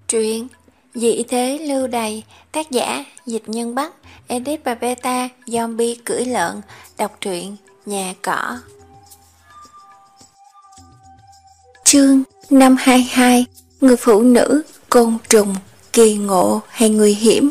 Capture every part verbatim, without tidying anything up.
Truyện Dị thế lưu đày, tác giả Dịch Nhân Bắc, edit và beta Zombie cưỡi lợn. Đọc truyện Nhà Cỏ. Chương năm hai hai. Người phụ nữ, côn trùng, kỳ ngộ hay nguy hiểm.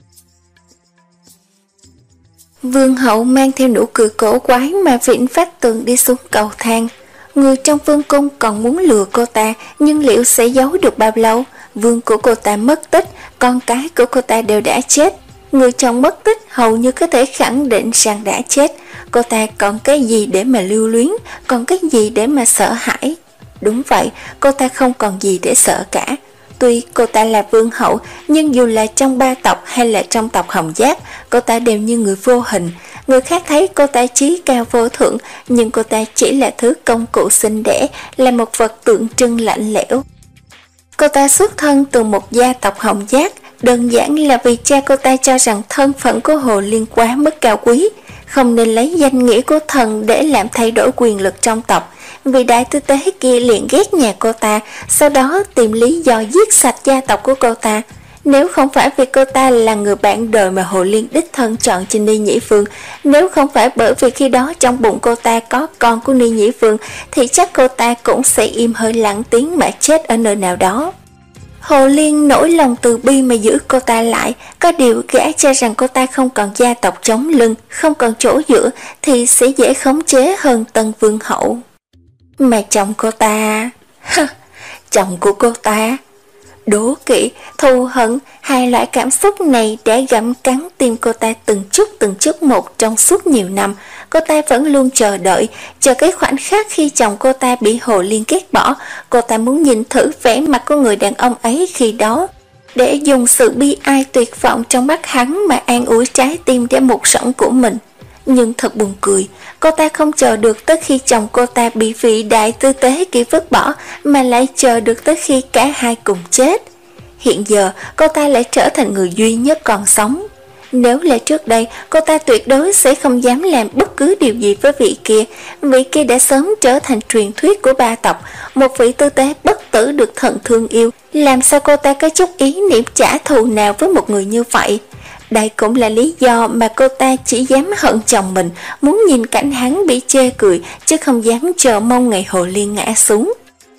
Vương hậu mang theo nụ cười cổ quái mà vịn vách tường đi xuống cầu thang. Người trong vương cung còn muốn lừa cô ta, nhưng liệu sẽ giấu được bao lâu? Vương của cô ta mất tích, con cái của cô ta đều đã chết. Người chồng mất tích hầu như có thể khẳng định rằng đã chết. Cô ta còn cái gì để mà lưu luyến, còn cái gì để mà sợ hãi? Đúng vậy, cô ta không còn gì để sợ cả. Tuy cô ta là vương hậu, nhưng dù là trong ba tộc hay là trong tộc Hồng Giác, cô ta đều như người vô hình. Người khác thấy cô ta chí cao vô thượng, nhưng cô ta chỉ là thứ công cụ sinh đẻ, là một vật tượng trưng lạnh lẽo. Cô ta xuất thân từ một gia tộc Hồng Giác, đơn giản là vì cha cô ta cho rằng thân phận của Hồ Liên quá mức cao quý, không nên lấy danh nghĩa của thần để làm thay đổi quyền lực trong tộc. Vì đại tư tế kia liền ghét nhà cô ta, sau đó tìm lý do giết sạch gia tộc của cô ta. Nếu không phải vì cô ta là người bạn đời mà Hồ Liên đích thân chọn cho Ni Nhĩ Phương, nếu không phải bởi vì khi đó trong bụng cô ta có con của Ni Nhĩ Phương, thì chắc cô ta cũng sẽ im hơi lặng tiếng mà chết ở nơi nào đó. Hồ Liên nỗi lòng từ bi mà giữ cô ta lại, có điều gã cho rằng cô ta không còn gia tộc chống lưng, không còn chỗ dựa thì sẽ dễ khống chế hơn Tân Vương hậu. Mà chồng cô ta, chồng của cô ta, đố kỵ, thù hận, hai loại cảm xúc này đã gặm cắn tim cô ta từng chút từng chút một trong suốt nhiều năm. Cô ta vẫn luôn chờ đợi, chờ cái khoảnh khắc khi chồng cô ta bị Hồ Liên ghét bỏ. Cô ta muốn nhìn thử vẻ mặt của người đàn ông ấy khi đó, để dùng sự bi ai tuyệt vọng trong mắt hắn mà an ủi trái tim đã mục sõng của mình. Nhưng thật buồn cười, cô ta không chờ được tới khi chồng cô ta bị vị đại tư tế kia vứt bỏ, mà lại chờ được tới khi cả hai cùng chết. Hiện giờ, cô ta lại trở thành người duy nhất còn sống. Nếu là trước đây, cô ta tuyệt đối sẽ không dám làm bất cứ điều gì với vị kia. Vị kia đã sớm trở thành truyền thuyết của ba tộc, một vị tư tế bất tử được thần thương yêu. Làm sao cô ta có chút ý niệm trả thù nào với một người như vậy? Đây cũng là lý do mà cô ta chỉ dám hận chồng mình, muốn nhìn cảnh hắn bị chê cười, chứ không dám chờ mong ngày Hồ Liên ngã xuống.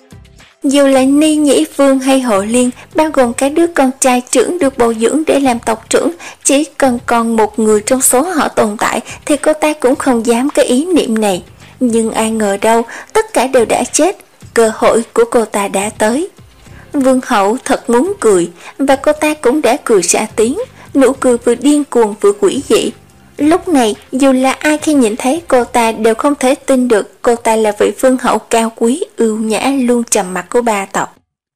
Dù là Ni Nhĩ Vương hay Hồ Liên, bao gồm cả đứa con trai trưởng được bồi dưỡng để làm tộc trưởng, chỉ cần còn một người trong số họ tồn tại thì cô ta cũng không dám cái ý niệm này. Nhưng ai ngờ đâu, tất cả đều đã chết, cơ hội của cô ta đã tới. Vương hậu thật muốn cười, và cô ta cũng đã cười ra tiếng, nụ cười vừa điên cuồng vừa quỷ dị. Lúc này, dù là ai khi nhìn thấy cô ta đều không thể tin được cô ta là vị vương hậu cao quý, ưu nhã, luôn trầm mặc của ba tộc.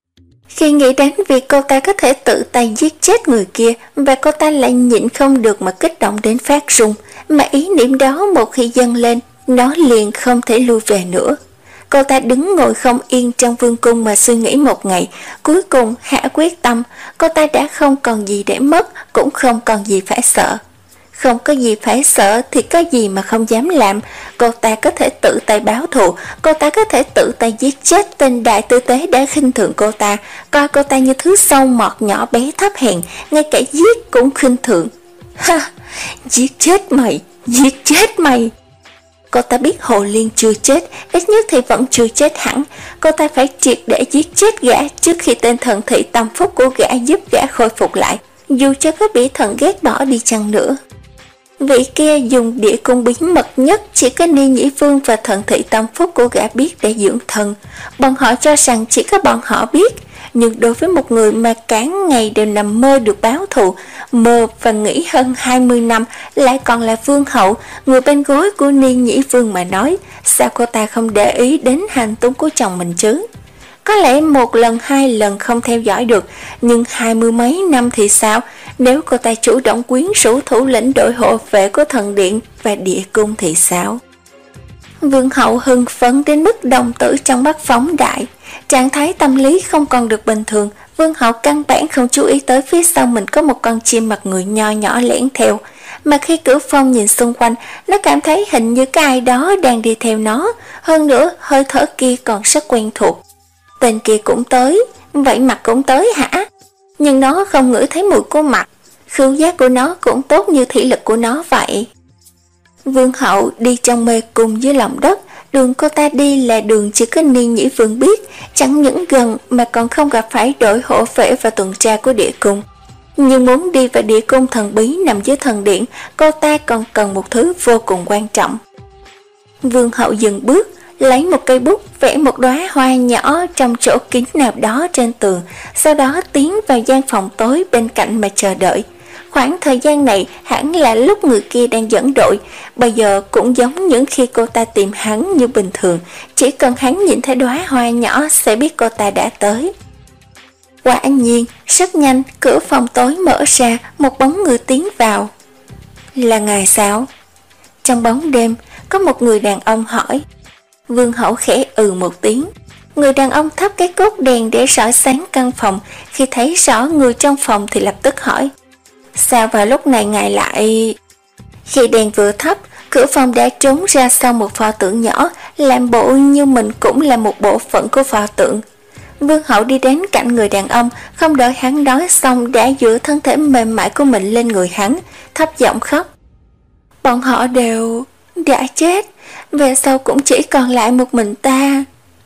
Khi nghĩ đến việc cô ta có thể tự tay giết chết người kia, và cô ta lại nhịn không được mà kích động đến phát run, mà ý niệm đó một khi dâng lên, nó liền không thể lui về nữa. Cô ta đứng ngồi không yên trong vương cung mà suy nghĩ một ngày, cuối cùng hạ quyết tâm, cô ta đã không còn gì để mất, cũng không còn gì phải sợ. Không có gì phải sợ thì có gì mà không dám làm. Cô ta có thể tự tay báo thù, cô ta có thể tự tay giết chết tên đại tư tế đã khinh thường cô ta, coi cô ta như thứ sâu mọt nhỏ bé thấp hèn, ngay cả giết cũng khinh thường. Ha, giết chết mày, giết chết mày. Cô ta biết Hồ Liên chưa chết, ít nhất thì vẫn chưa chết hẳn. Cô ta phải triệt để giết chết gã trước khi tên thần thị tâm phúc của gã giúp gã khôi phục lại, dù cho có bị thần ghét bỏ đi chăng nữa. Vị kia dùng địa cung bí mật nhất chỉ có Ni Nhĩ Vương và thần thị tâm phúc của gã biết để dưỡng thần. Bọn họ cho rằng chỉ có bọn họ biết, nhưng đối với một người mà cả ngày đều nằm mơ được báo thù, mơ và nghĩ hơn hai mươi năm, lại còn là vương hậu, người bên gối của Ni Nhĩ Vương mà nói, sao cô ta không để ý đến hành tung của chồng mình chứ? Có lẽ một lần hai lần không theo dõi được, nhưng hai mươi mấy năm thì sao? Nếu cô ta chủ động quyến rũ thủ lĩnh đội hộ vệ của thần điện và địa cung thì sao? Vương hậu hưng phấn đến mức đồng tử trong mắt phóng đại, trạng thái tâm lý không còn được bình thường. Vương hậu căn bản không chú ý tới phía sau mình có một con chim mặt người nho nhỏ lẻn theo, mà khi Cửu Phong nhìn xung quanh, nó cảm thấy hình như cái ai đó đang đi theo nó, hơn nữa hơi thở kia còn rất quen thuộc. Tên kia cũng tới, vậy mặt cũng tới hả? nhưng nó không ngửi thấy mùi của mặt. Khứu giác của nó cũng tốt như thị lực của nó vậy. Vương hậu đi trong mê cung dưới lòng đất. Đường cô ta đi là đường chỉ có Ni Nhĩ Vương biết, chẳng những gần mà còn không gặp phải đội hộ vệ và tuần tra của địa cung. Nhưng muốn đi vào địa cung thần bí nằm dưới thần điện, cô ta còn cần một thứ vô cùng quan trọng. Vương hậu dừng bước, lấy một cây bút vẽ một đóa hoa nhỏ trong chỗ kín nào đó trên tường, sau đó tiến vào gian phòng tối bên cạnh mà chờ đợi. Khoảng thời gian này hẳn là lúc người kia đang dẫn đội, bây giờ cũng giống những khi cô ta tìm hắn như bình thường, chỉ cần hắn nhìn thấy đóa hoa nhỏ sẽ biết cô ta đã tới. Quả nhiên, rất nhanh, cửa phòng tối mở ra, một bóng người tiến vào. Là ngài sao? Trong bóng đêm, có một người đàn ông hỏi. Vương hậu khẽ ừ một tiếng. Người đàn ông thắp cái cốt đèn để soi sáng căn phòng, khi thấy rõ người trong phòng thì lập tức hỏi. Sao vào lúc này ngài lại... Khi đèn vừa thắp, cửa phòng đã trốn ra sau một pho tượng nhỏ, làm bộ như mình cũng là một bộ phận của pho tượng. Vương hậu đi đến cạnh người đàn ông, không đợi hắn nói xong đã dựa thân thể mềm mại của mình lên người hắn, thấp giọng khóc. Bọn họ đều đã chết, về sau cũng chỉ còn lại một mình ta.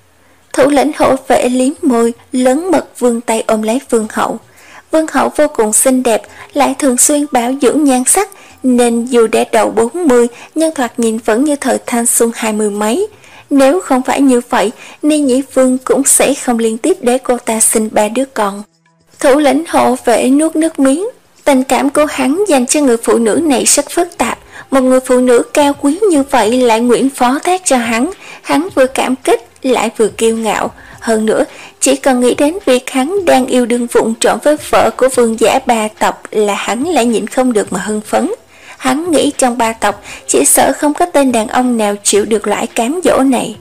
Thủ lĩnh hộ vệ liếm môi, lớn mật vươn tay ôm lấy vương hậu. Vương hậu vô cùng xinh đẹp, lại thường xuyên bảo dưỡng nhan sắc, nên dù đã đầu bốn mươi nhưng thoạt nhìn vẫn như thời thanh xuân hai mươi mấy. Nếu không phải như vậy, Ni Nhĩ Vương cũng sẽ không liên tiếp để cô ta sinh ba đứa con. Thủ lĩnh hộ vệ nuốt nước miếng. Tình cảm của hắn dành cho người phụ nữ này rất phức tạp. Một người phụ nữ cao quý như vậy lại nguyện phó thác cho hắn. Hắn vừa cảm kích lại vừa kiêu ngạo. Hơn nữa, chỉ cần nghĩ đến việc hắn đang yêu đương vụng trộm với vợ của vương giả ba tộc là hắn lại nhịn không được mà hưng phấn. Hắn nghĩ trong ba tộc chỉ sợ không có tên đàn ông nào chịu được loại cám dỗ này.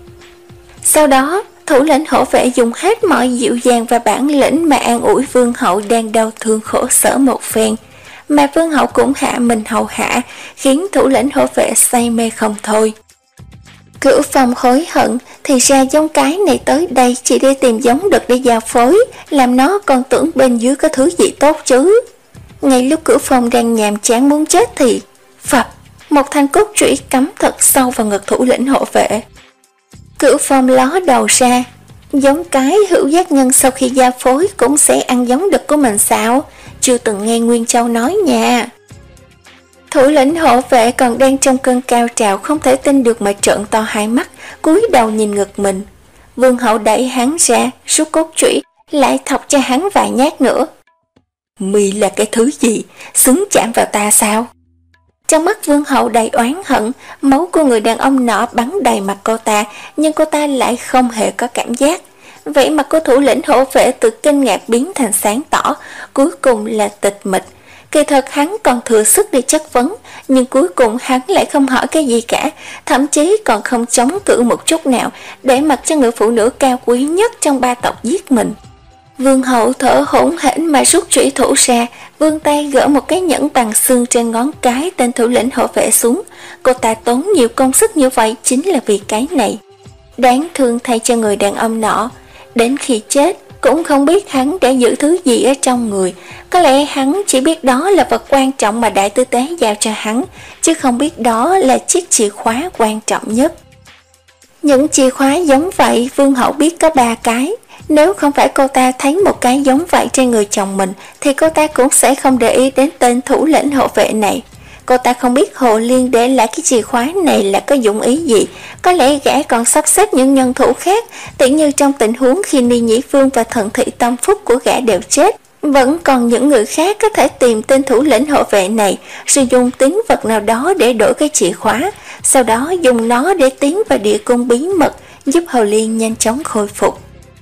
Sau đó, thủ lĩnh hổ vệ dùng hết mọi dịu dàng và bản lĩnh mà an ủi vương hậu đang đau thương khổ sở một phen. Mà vương hậu cũng hạ mình hầu hạ, khiến thủ lĩnh hổ vệ say mê không thôi. Cửu Phong hối hận, thì ra giống cái này tới đây chỉ để tìm giống đực để giao phối, làm nó còn tưởng bên dưới có thứ gì tốt chứ. Ngay lúc Cửu Phong đang nhàm chán muốn chết thì phập, một thanh cốt chủy cắm thật sâu vào ngực thủ lĩnh hộ vệ. Cửu Phong ló đầu ra. Giống cái hữu giác nhân sau khi giao phối cũng sẽ ăn giống đực của mình sao? Chưa từng nghe Nguyên Châu nói nha. Thủ lĩnh hộ vệ còn đang trong cơn cao trào, không thể tin được mà trợn to hai mắt, cúi đầu nhìn ngực mình. Vương hậu đẩy hắn ra, rút cốt chủy, lại thọc cho hắn vài nhát nữa. Mi là cái thứ gì, xứng chạm vào ta sao? Trong mắt vương hậu đầy oán hận, máu của người đàn ông nọ bắn đầy mặt cô ta, nhưng cô ta lại không hề có cảm giác. Vậy mặt của thủ lĩnh hộ vệ từ kinh ngạc biến thành sáng tỏ, cuối cùng là tịch mịch. Kỳ thật hắn còn thừa sức để chất vấn, nhưng cuối cùng hắn lại không hỏi cái gì cả, thậm chí còn không chống cự một chút nào, để mặc cho người phụ nữ cao quý nhất trong ba tộc giết mình. Vương hậu thở hổn hển mà rút chủy thủ ra, vươn tay gỡ một cái nhẫn bằng xương trên ngón cái tên thủ lĩnh hộ vệ xuống. Cô ta tốn nhiều công sức như vậy chính là vì cái này. Đáng thương thay cho người đàn ông nọ, đến khi chết cũng không biết hắn đã giữ thứ gì ở trong người. Có lẽ hắn chỉ biết đó là vật quan trọng mà đại tư tế giao cho hắn, chứ không biết đó là chiếc chìa khóa quan trọng nhất. Những chìa khóa giống vậy vương hậu biết có ba cái. Nếu không phải cô ta thấy một cái giống vậy trên người chồng mình thì cô ta cũng sẽ không để ý đến tên thủ lĩnh hộ vệ này. Cô ta không biết Hồ Liên để lại cái chìa khóa này là có dụng ý gì. Có lẽ gã còn sắp xếp những nhân thủ khác, tỉ như trong tình huống khi Ni Nhĩ Vương và Thận Thị Tâm Phúc của gã đều chết, vẫn còn những người khác có thể tìm tên thủ lĩnh hộ vệ này, sử dụng tín vật nào đó để đổi cái chìa khóa, sau đó dùng nó để tiến vào địa cung bí mật, giúp Hồ Liên nhanh chóng khôi phục.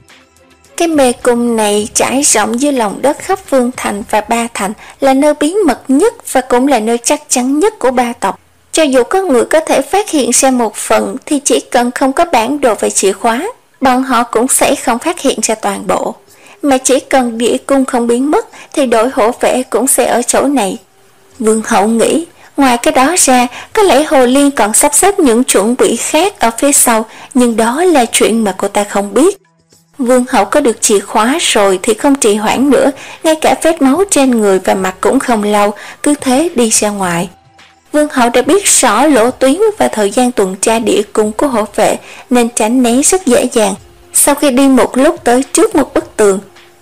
Cái mê cung này trải rộng dưới lòng đất khắp Vương Thành và Ba Thành, là nơi bí mật nhất và cũng là nơi chắc chắn nhất của ba tộc. Cho dù có người có thể phát hiện ra một phần thì chỉ cần không có bản đồ về chìa khóa, bọn họ cũng sẽ không phát hiện ra toàn bộ. Mà chỉ cần địa cung không biến mất thì đội hộ vệ cũng sẽ ở chỗ này. Vương hậu nghĩ, ngoài cái đó ra, có lẽ Hồ Liên còn sắp xếp những chuẩn bị khác ở phía sau, nhưng đó là chuyện mà cô ta không biết. Vương Hậu có được chìa khóa rồi thì không trì hoãn nữa, ngay cả vết máu trên người và mặt cũng không lau, cứ thế đi ra ngoài. Vương Hậu đã biết rõ lộ tuyến và thời gian tuần tra địa cung của hộ vệ nên tránh né rất dễ dàng. Sau khi đi một lúc tới trước một bức tường,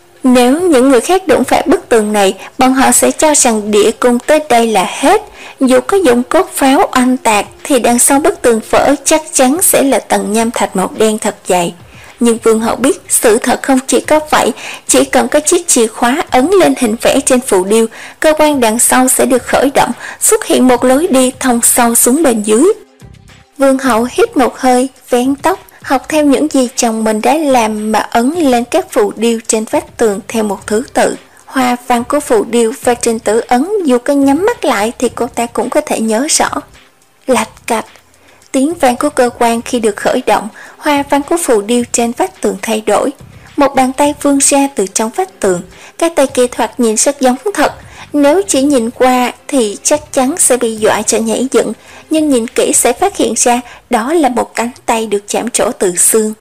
nếu những người khác đụng phải bức tường này, bọn họ sẽ cho rằng địa cung tới đây là hết. Dù có dùng cốt pháo oanh tạc thì đằng sau bức tường vỡ chắc chắn sẽ là tầng nham thạch màu đen thật dày. Nhưng Vương Hậu biết sự thật không chỉ có vậy, chỉ cần có chiếc chìa khóa ấn lên hình vẽ trên phù điêu, cơ quan đằng sau sẽ được khởi động, xuất hiện một lối đi thông sâu xuống bên dưới. Vương Hậu hít một hơi, vén tóc, học theo những gì chồng mình đã làm mà ấn lên các phù điêu trên vách tường theo một thứ tự. Hoa văn của phù điêu và trình tự ấn dù có nhắm mắt lại thì cô ta cũng có thể nhớ rõ. Lạch cạch, tiếng vang của cơ quan khi được khởi động, hoa văn của phù điêu trên vách tường thay đổi. Một bàn tay vươn ra từ trong vách tường, cái tay kia thoạt nhìn rất giống thật. Nếu chỉ nhìn qua thì chắc chắn sẽ bị dọa cho nhảy dựng, nhưng nhìn kỹ sẽ phát hiện ra đó là một cánh tay được chạm trổ từ xương.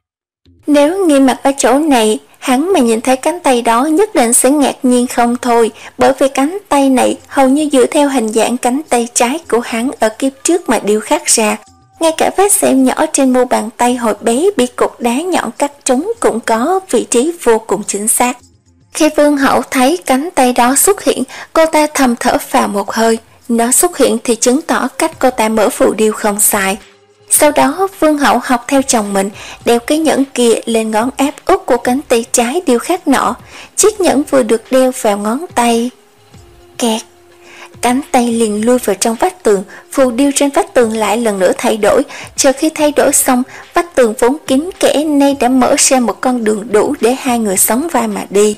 Nếu Nghi Mặc ở chỗ này, hắn mà nhìn thấy cánh tay đó nhất định sẽ ngạc nhiên không thôi, bởi vì cánh tay này hầu như dựa theo hình dạng cánh tay trái của hắn ở kiếp trước mà điêu khắc ra. Ngay cả vết sẹo nhỏ trên mu bàn tay hồi bé bị cục đá nhọn cắt trúng cũng có vị trí vô cùng chính xác. Khi Vương Hậu thấy cánh tay đó xuất hiện, cô ta thầm thở phào một hơi. Nó xuất hiện thì chứng tỏ cách cô ta mở phù điêu không sai. Sau đó Vương Hậu học theo chồng mình, đeo cái nhẫn kia lên ngón áp út của cánh tay trái điêu khắc nọ. Chiếc nhẫn vừa được đeo vào ngón tay. Kẹt, cánh tay liền lui vào trong vách tường, phù điêu trên vách tường lại lần nữa thay đổi. Chờ khi thay đổi xong, vách tường vốn kín kẽ nay đã mở ra một con đường đủ để hai người sóng vai mà đi.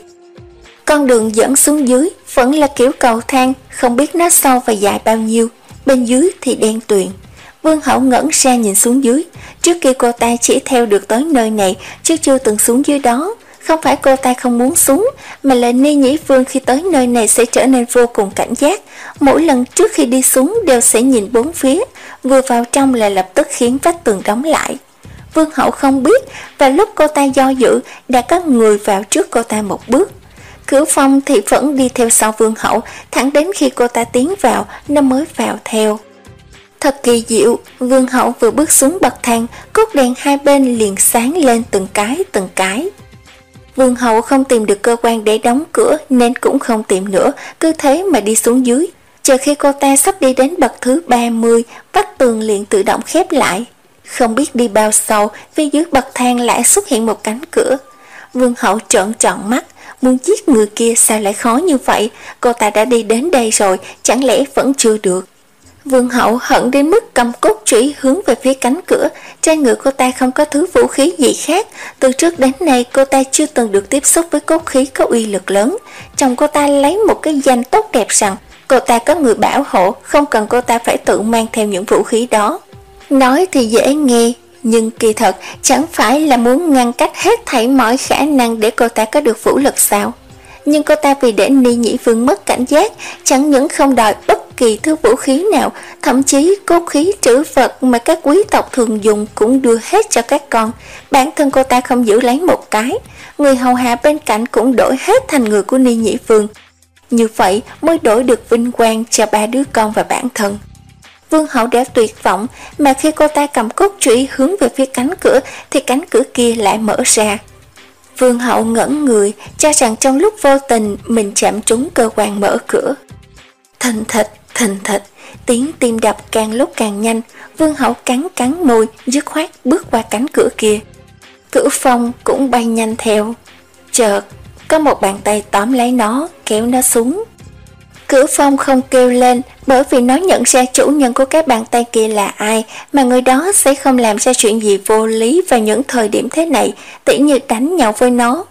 Con đường dẫn xuống dưới vẫn là kiểu cầu thang, không biết nó sâu và dài bao nhiêu, bên dưới thì đen tuyền. Vương Hậu ngẩn ra nhìn xuống dưới. Trước kia cô ta chỉ theo được tới nơi này, chứ chưa từng xuống dưới đó. Không phải cô ta không muốn xuống, mà là Ni Nhĩ Vương khi tới nơi này sẽ trở nên vô cùng cảnh giác. Mỗi lần trước khi đi xuống đều sẽ nhìn bốn phía, vừa vào trong là lập tức khiến vách tường đóng lại. Vương Hậu không biết, và lúc cô ta do dự, đã có người vào trước cô ta một bước. Cửu Phong thì vẫn đi theo sau Vương Hậu, thẳng đến khi cô ta tiến vào, nó mới vào theo. Thật kỳ diệu, Vương Hậu vừa bước xuống bậc thang, cốt đèn hai bên liền sáng lên từng cái từng cái. Vương Hậu không tìm được cơ quan để đóng cửa nên cũng không tìm nữa, cứ thế mà đi xuống dưới. Chờ khi cô ta sắp đi đến bậc thứ ba mươi, vách tường liền tự động khép lại. Không biết đi bao sâu, vì dưới bậc thang lại xuất hiện một cánh cửa. Vương Hậu trợn tròn mắt, muốn giết người kia sao lại khó như vậy, cô ta đã đi đến đây rồi, chẳng lẽ vẫn chưa được. Vương Hậu hận đến mức cầm cốt chủy hướng về phía cánh cửa. Trên người cô ta không có thứ vũ khí gì khác. Từ trước đến nay cô ta chưa từng được tiếp xúc với cốt khí có uy lực lớn. Chồng cô ta lấy một cái danh tốt đẹp rằng cô ta có người bảo hộ, không cần cô ta phải tự mang theo những vũ khí đó. Nói thì dễ nghe, nhưng kỳ thật chẳng phải là muốn ngăn cách hết thảy mọi khả năng để cô ta có được vũ lực sao. Nhưng cô ta vì để Ni Nhĩ Vương mất cảnh giác, chẳng những không đòi bất kỳ thứ vũ khí nào, thậm chí cốt khí trữ vật mà các quý tộc thường dùng cũng đưa hết cho các con. Bản thân cô ta không giữ lấy một cái, người hầu hạ bên cạnh cũng đổi hết thành người của Ni Nhĩ Vương. Như vậy mới đổi được vinh quang cho ba đứa con và bản thân. Vương Hậu đã tuyệt vọng, mà khi cô ta cầm cốt chủy hướng về phía cánh cửa thì cánh cửa kia lại mở ra. Vương Hậu ngẩn người, cho rằng trong lúc vô tình mình chạm trúng cơ quan mở cửa. Thình thịch, thình thịch, tiếng tim đập càng lúc càng nhanh. Vương Hậu cắn cắn môi, dứt khoát bước qua cánh cửa kia. Cửu Phong cũng bay nhanh theo. Chợt có một bàn tay tóm lấy nó, kéo nó xuống. Cửu Phong không kêu lên, bởi vì nó nhận ra chủ nhân của cái bàn tay kia là ai, mà người đó sẽ không làm ra chuyện gì vô lý vào những thời điểm thế này, tỉ như đánh nhau với nó.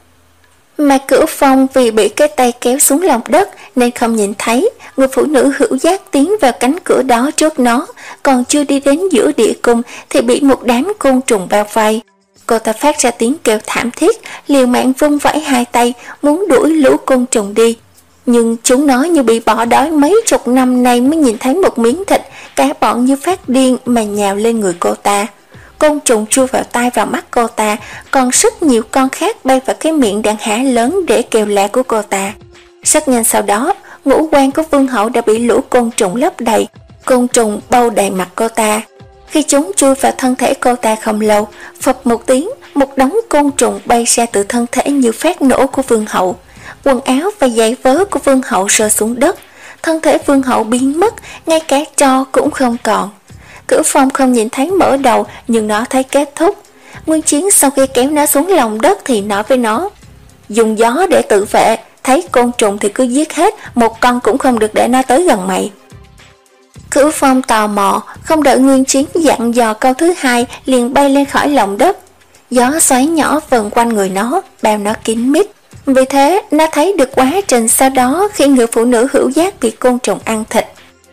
Mà Cửu Phong vì bị cái tay kéo xuống lòng đất nên không nhìn thấy. Người phụ nữ hữu giác tiến vào cánh cửa đó trước nó, còn chưa đi đến giữa địa cung thì bị một đám côn trùng bao vây. Cô ta phát ra tiếng kêu thảm thiết, liều mạng vung vẩy hai tay muốn đuổi lũ côn trùng đi. Nhưng chúng nó như bị bỏ đói mấy chục năm nay mới nhìn thấy một miếng thịt, cả bọn như phát điên mà nhào lên người cô ta. côn trùng chui vào tai vào mắt cô ta, còn rất nhiều con khác bay vào cái miệng đang há lớn để kêu la của cô ta. Rất nhanh sau đó, ngũ quan của vương hậu đã bị lũ côn trùng lấp đầy, côn trùng bao đầy mặt cô ta. Khi chúng chui vào thân thể cô ta không lâu, phập một tiếng, một đống côn trùng bay ra từ thân thể như phát nổ của vương hậu. Quần áo và giày vớ của vương hậu rơi xuống đất, thân thể vương hậu biến mất, ngay cả tro cũng không còn. Cửu Phong không nhìn thấy mở đầu, nhưng nó thấy kết thúc. Nguyên Chiến sau khi kéo nó xuống lòng đất thì nói với nó: dùng gió để tự vệ, thấy côn trùng thì cứ giết hết, một con cũng không được để nó tới gần mày. Cửu Phong tò mò, không đợi Nguyên Chiến dặn dò câu thứ hai liền bay lên khỏi lòng đất. Gió xoáy nhỏ vần quanh người nó, bao nó kín mít. Vì thế nó thấy được quá trình sau đó khi người phụ nữ hữu giác bị côn trùng ăn thịt.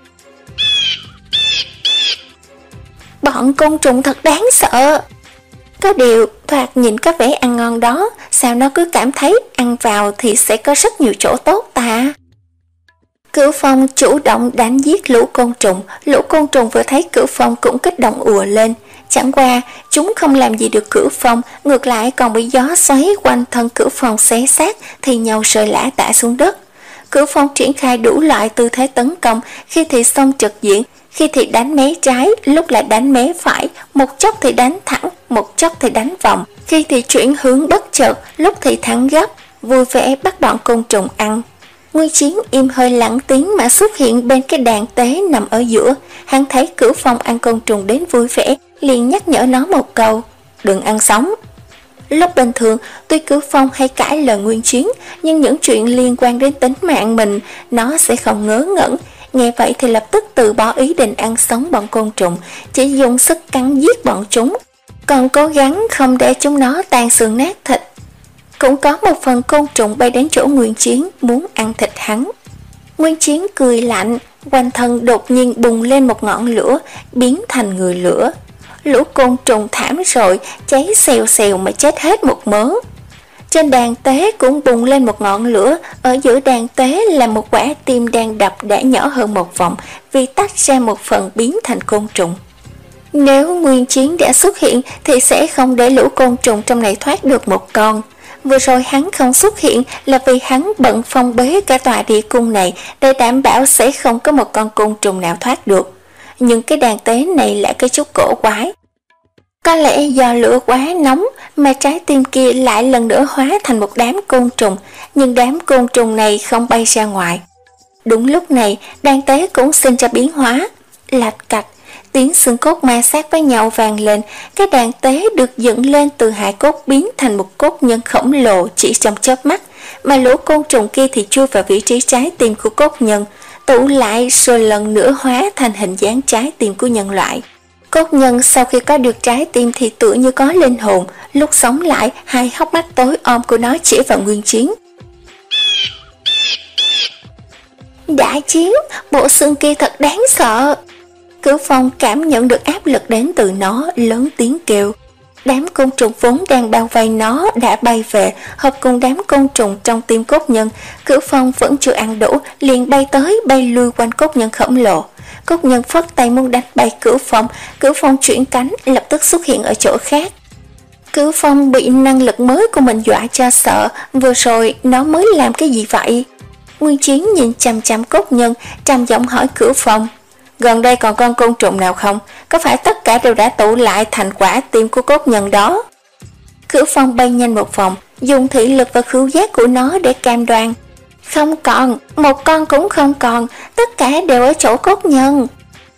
Bọn côn trùng thật đáng sợ. Có điều thoạt nhìn có vẻ ăn ngon đó, sao nó cứ cảm thấy ăn vào thì sẽ có rất nhiều chỗ tốt ta. Cửu Phong chủ động đánh giết lũ côn trùng, lũ côn trùng vừa thấy Cửu Phong cũng kích động ùa lên. Chẳng qua chúng không làm gì được Cửu Phong, ngược lại còn bị gió xoáy quanh thân Cửu Phong xé xác, thì nhau rơi lả tả xuống đất. Cửu Phong triển khai đủ loại tư thế tấn công, khi thì xông trực diện, khi thì đánh mé trái, lúc lại đánh mé phải, một chốc thì đánh thẳng, một chốc thì đánh vòng, khi thì chuyển hướng bất chợt, lúc thì thẳng gấp, vui vẻ bắt bọn côn trùng ăn. Nguyên Chiến im hơi lặng tiếng mà xuất hiện bên cái đàn tế nằm ở giữa. Hắn thấy Cửu Phong ăn côn trùng đến vui vẻ, liền nhắc nhở nó một câu: đừng ăn sống. Lúc bình thường, tuy Cửu Phong hay cãi lời Nguyên Chiến, nhưng những chuyện liên quan đến tính mạng mình, nó sẽ không ngớ ngẩn. Nghe vậy thì lập tức từ bỏ ý định ăn sống bọn côn trùng, chỉ dùng sức cắn giết bọn chúng, còn cố gắng không để chúng nó tan xương nát thịt. Cũng có một phần côn trùng bay đến chỗ Nguyên Chiến muốn ăn thịt hắn. Nguyên Chiến cười lạnh, quanh thân đột nhiên bùng lên một ngọn lửa, biến thành người lửa. Lũ côn trùng thảm rồi, cháy xèo xèo mà chết hết một mớ. Trên đàn tế cũng bùng lên một ngọn lửa, ở giữa đàn tế là một quả tim đang đập đã nhỏ hơn một vòng, vì tách ra một phần biến thành côn trùng. Nếu Nguyên Chiến đã xuất hiện thì sẽ không để lũ côn trùng trong này thoát được một con. Vừa rồi hắn không xuất hiện là vì hắn bận phong bế cả tòa địa cung này để đảm bảo sẽ không có một con côn trùng nào thoát được. Nhưng cái đàn tế này lại có chút cổ quái. Có lẽ do lửa quá nóng mà trái tim kia lại lần nữa hóa thành một đám côn trùng, nhưng đám côn trùng này không bay ra ngoài. Đúng lúc này, đàn tế cũng sinh ra biến hóa. Lạch cạch, tiếng xương cốt ma sát với nhau vang lên, cái đàn tế được dựng lên từ hài cốt biến thành một cốt nhân khổng lồ chỉ trong chớp mắt, mà lũ côn trùng kia thì chui vào vị trí trái tim của cốt nhân, tụ lại rồi lần nữa hóa thành hình dáng trái tim của nhân loại. Cốt nhân sau khi có được trái tim thì tựa như có linh hồn, lúc sống lại, hai hốc mắt tối om của nó chỉ vào Nguyên Chiến. Đã chiến, bộ xương kia thật đáng sợ. Cửu Phong cảm nhận được áp lực đến từ nó, lớn tiếng kêu. Đám côn trùng vốn đang bao vây nó đã bay về, hợp cùng đám côn trùng trong tim cốt nhân. Cửu Phong vẫn chưa ăn đủ, liền bay tới bay lui quanh cốt nhân khổng lồ. Cốt nhân phất tay muốn đánh bay Cửu Phong, Cửu Phong chuyển cánh lập tức xuất hiện ở chỗ khác. Cửu Phong bị năng lực mới của mình dọa cho sợ, vừa rồi nó mới làm cái gì vậy? Nguyên Chiến nhìn chằm chằm cốt nhân, trầm giọng hỏi Cửu Phong: gần đây còn con côn trùng nào không? Có phải tất cả đều đã tụ lại thành quả tim của cốt nhân đó? Cửu Phong bay nhanh một vòng, dùng thị lực và khứu giác của nó để cam đoan. Không còn, một con cũng không còn, tất cả đều ở chỗ cốt nhân.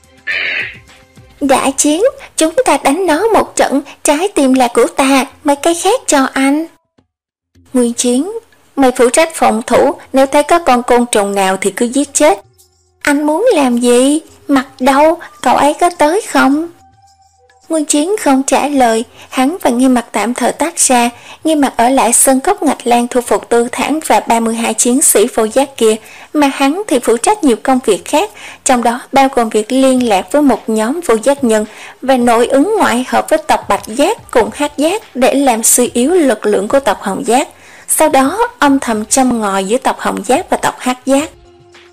Đã chiến, chúng ta đánh nó một trận, trái tim là của ta, mấy cái khác cho anh. Nguyên Chiến: mày phụ trách phòng thủ, nếu thấy có con côn trùng nào thì cứ giết chết. Anh muốn làm gì? Mặt đâu? Cậu ấy có tới không? Nguyên Chiến không trả lời, hắn và Nghiêm Mặc tạm thời tách ra. Nghiêm Mặc ở lại sơn cốc Ngạch Lan thu phục Tư Thản và ba mươi hai chiến sĩ vô giác kia, mà hắn thì phụ trách nhiều công việc khác, trong đó bao gồm việc liên lạc với một nhóm vô giác nhân và nội ứng ngoại hợp với tộc Bạch Giác cùng Hắc Giác để làm suy yếu lực lượng của tộc Hồng Giác, sau đó âm thầm châm ngòi giữa tộc Hồng Giác và tộc Hắc Giác.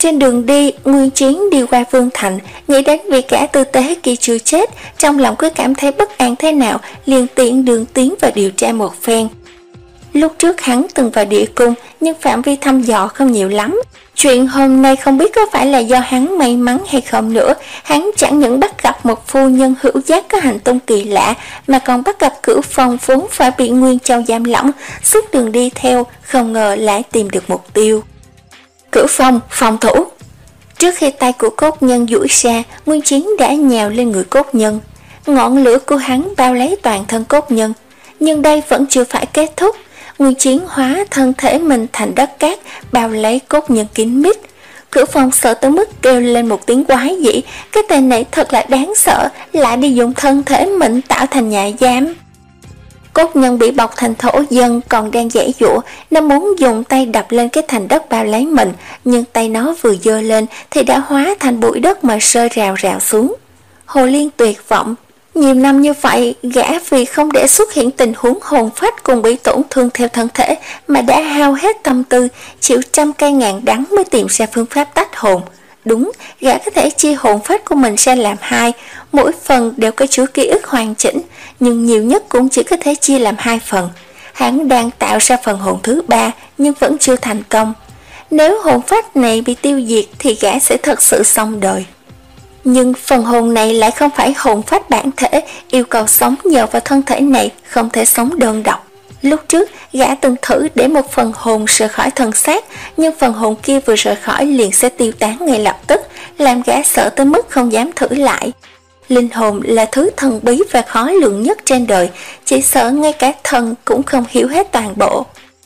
Trên đường đi, Nguyên Chiến đi qua Vương Thành, nghĩ đến việc gã tư tế kia chưa chết, trong lòng cứ cảm thấy bất an thế nào, liền tiện đường tiến vào điều tra một phen. Lúc trước hắn từng vào địa cung, nhưng phạm vi thăm dò không nhiều lắm. Chuyện hôm nay không biết có phải là do hắn may mắn hay không nữa. Hắn chẳng những bắt gặp một phu nhân hữu giác có hành tung kỳ lạ, mà còn bắt gặp Cửu Phong vốn phải bị Nguyên Châu giam lỏng. Suốt đường đi theo, không ngờ lại tìm được mục tiêu. Cửu Phong, phòng thủ. Trước khi tay của cốt nhân duỗi ra, Nguyên Chiến đã nhào lên người cốt nhân. Ngọn lửa của hắn bao lấy toàn thân cốt nhân. Nhưng đây vẫn chưa phải kết thúc. Nguyên Chiến hóa thân thể mình thành đất cát, bao lấy cốt nhân kín mít. Cửu Phong sợ tới mức kêu lên một tiếng quái dị. Cái tên này thật là đáng sợ, lại đi dùng thân thể mình tạo thành nhà giam. Cốt nhân bị bọc thành thổ dân còn đang giãy giụa, nó muốn dùng tay đập lên cái thành đất bao lấy mình, nhưng tay nó vừa giơ lên thì đã hóa thành bụi đất mà rơi rào rào xuống. Hồ Liên tuyệt vọng. Nhiều năm như vậy, gã vì không để xuất hiện tình huống hồn phách cùng bị tổn thương theo thân thể mà đã hao hết tâm tư, chịu trăm cây ngàn đắng mới tìm ra phương pháp tách hồn. Đúng, gã có thể chia hồn phách của mình ra làm hai, mỗi phần đều có chuỗi ký ức hoàn chỉnh, nhưng nhiều nhất cũng chỉ có thể chia làm hai phần. Hắn đang tạo ra phần hồn thứ ba, nhưng vẫn chưa thành công. Nếu hồn phách này bị tiêu diệt thì gã sẽ thật sự xong đời. Nhưng phần hồn này lại không phải hồn phách bản thể, yêu cầu sống nhờ vào thân thể này, không thể sống đơn độc. Lúc trước, gã từng thử để một phần hồn rời khỏi thân xác, nhưng phần hồn kia vừa rời khỏi liền sẽ tiêu tán ngay lập tức, làm gã sợ tới mức không dám thử lại. Linh hồn là thứ thần bí và khó lường nhất trên đời, chỉ sợ ngay cả thần cũng không hiểu hết toàn bộ.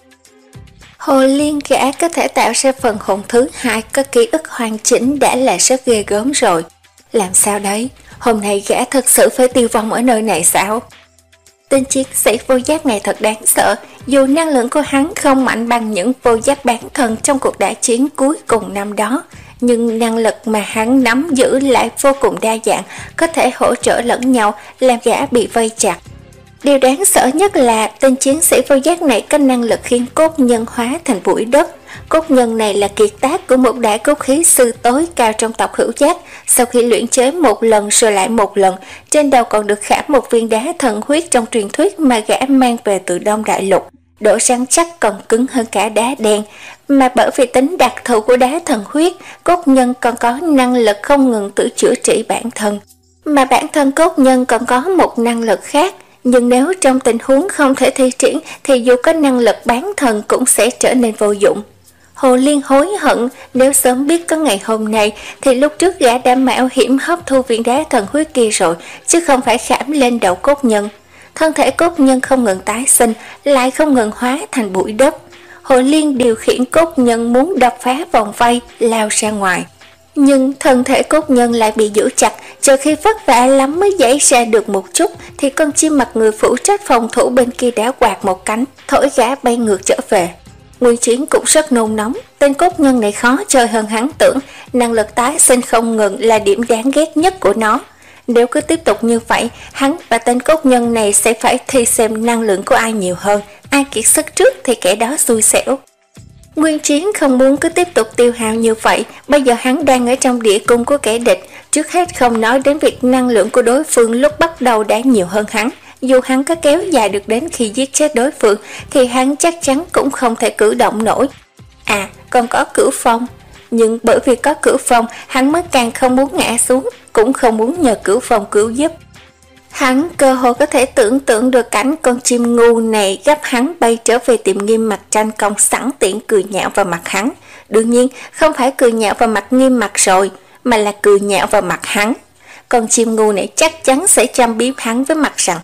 Hồ Liên gã có thể tạo ra phần hồn thứ hai có ký ức hoàn chỉnh đã là rất ghê gớm rồi. Làm sao đấy? Hôm nay gã thật sự phải tiêu vong ở nơi này sao? Tên chiến sĩ vô giác này thật đáng sợ. Dù năng lượng của hắn không mạnh bằng những vô giác bản thân trong cuộc đại chiến cuối cùng năm đó, nhưng năng lực mà hắn nắm giữ lại vô cùng đa dạng, có thể hỗ trợ lẫn nhau, làm gã bị vây chặt. Điều đáng sợ nhất là tên chiến sĩ vô giác này có năng lực khiến cốt nhân hóa thành bụi đất. Cốt nhân này là kiệt tác của một đại cốt khí sư tối cao trong tộc hữu giác. Sau khi luyện chế một lần rồi lại một lần, trên đầu còn được khảm một viên đá thần huyết trong truyền thuyết mà gã mang về từ Đông Đại Lục. Độ rắn chắc còn cứng hơn cả đá đen, mà bởi vì tính đặc thù của đá thần huyết, cốt nhân còn có năng lực không ngừng tự chữa trị bản thân. Mà bản thân cốt nhân còn có một năng lực khác, nhưng nếu trong tình huống không thể thi triển thì dù có năng lực bán thần cũng sẽ trở nên vô dụng. Hồ Liên hối hận, nếu sớm biết có ngày hôm nay thì lúc trước gã đã mạo hiểm hấp thu viên đá thần huyết kia rồi, chứ không phải khảm lên đầu cốt nhân. Thân thể cốt nhân không ngừng tái sinh, lại không ngừng hóa thành bụi đất. Hồ Liên điều khiển cốt nhân muốn đập phá vòng vây, lao ra ngoài. Nhưng thân thể cốt nhân lại bị giữ chặt, chờ khi vất vả lắm mới giãy ra được một chút thì con chim mặt người phụ trách phòng thủ bên kia đã quạt một cánh, thổi gã bay ngược trở về. Nguyên Chiến cũng rất nôn nóng, tên cốt nhân này khó chơi hơn hắn tưởng, năng lực tái sinh không ngừng là điểm đáng ghét nhất của nó. Nếu cứ tiếp tục như vậy, hắn và tên cốt nhân này sẽ phải thi xem năng lượng của ai nhiều hơn, ai kiệt sức trước thì kẻ đó xui xẻo. Nguyên Chiến không muốn cứ tiếp tục tiêu hao như vậy, bây giờ hắn đang ở trong địa cung của kẻ địch, trước hết không nói đến việc năng lượng của đối phương lúc bắt đầu đã nhiều hơn hắn. Dù hắn có kéo dài được đến khi giết chết đối phương thì hắn chắc chắn cũng không thể cử động nổi. À, còn có Cửu Phong. Nhưng bởi vì có Cửu Phong, hắn mới càng không muốn ngã xuống, cũng không muốn nhờ Cửu Phong cứu giúp. Hắn cơ hồ có thể tưởng tượng được cảnh con chim ngu này gấp hắn bay trở về tìm Nghiêm Mặt tranh công sẵn tiện cười nhạo vào mặt hắn. Đương nhiên, không phải cười nhạo vào mặt Nghiêm Mặt rồi, mà là cười nhạo vào mặt hắn. Con chim ngu này chắc chắn sẽ châm biếm hắn với mặt rằng: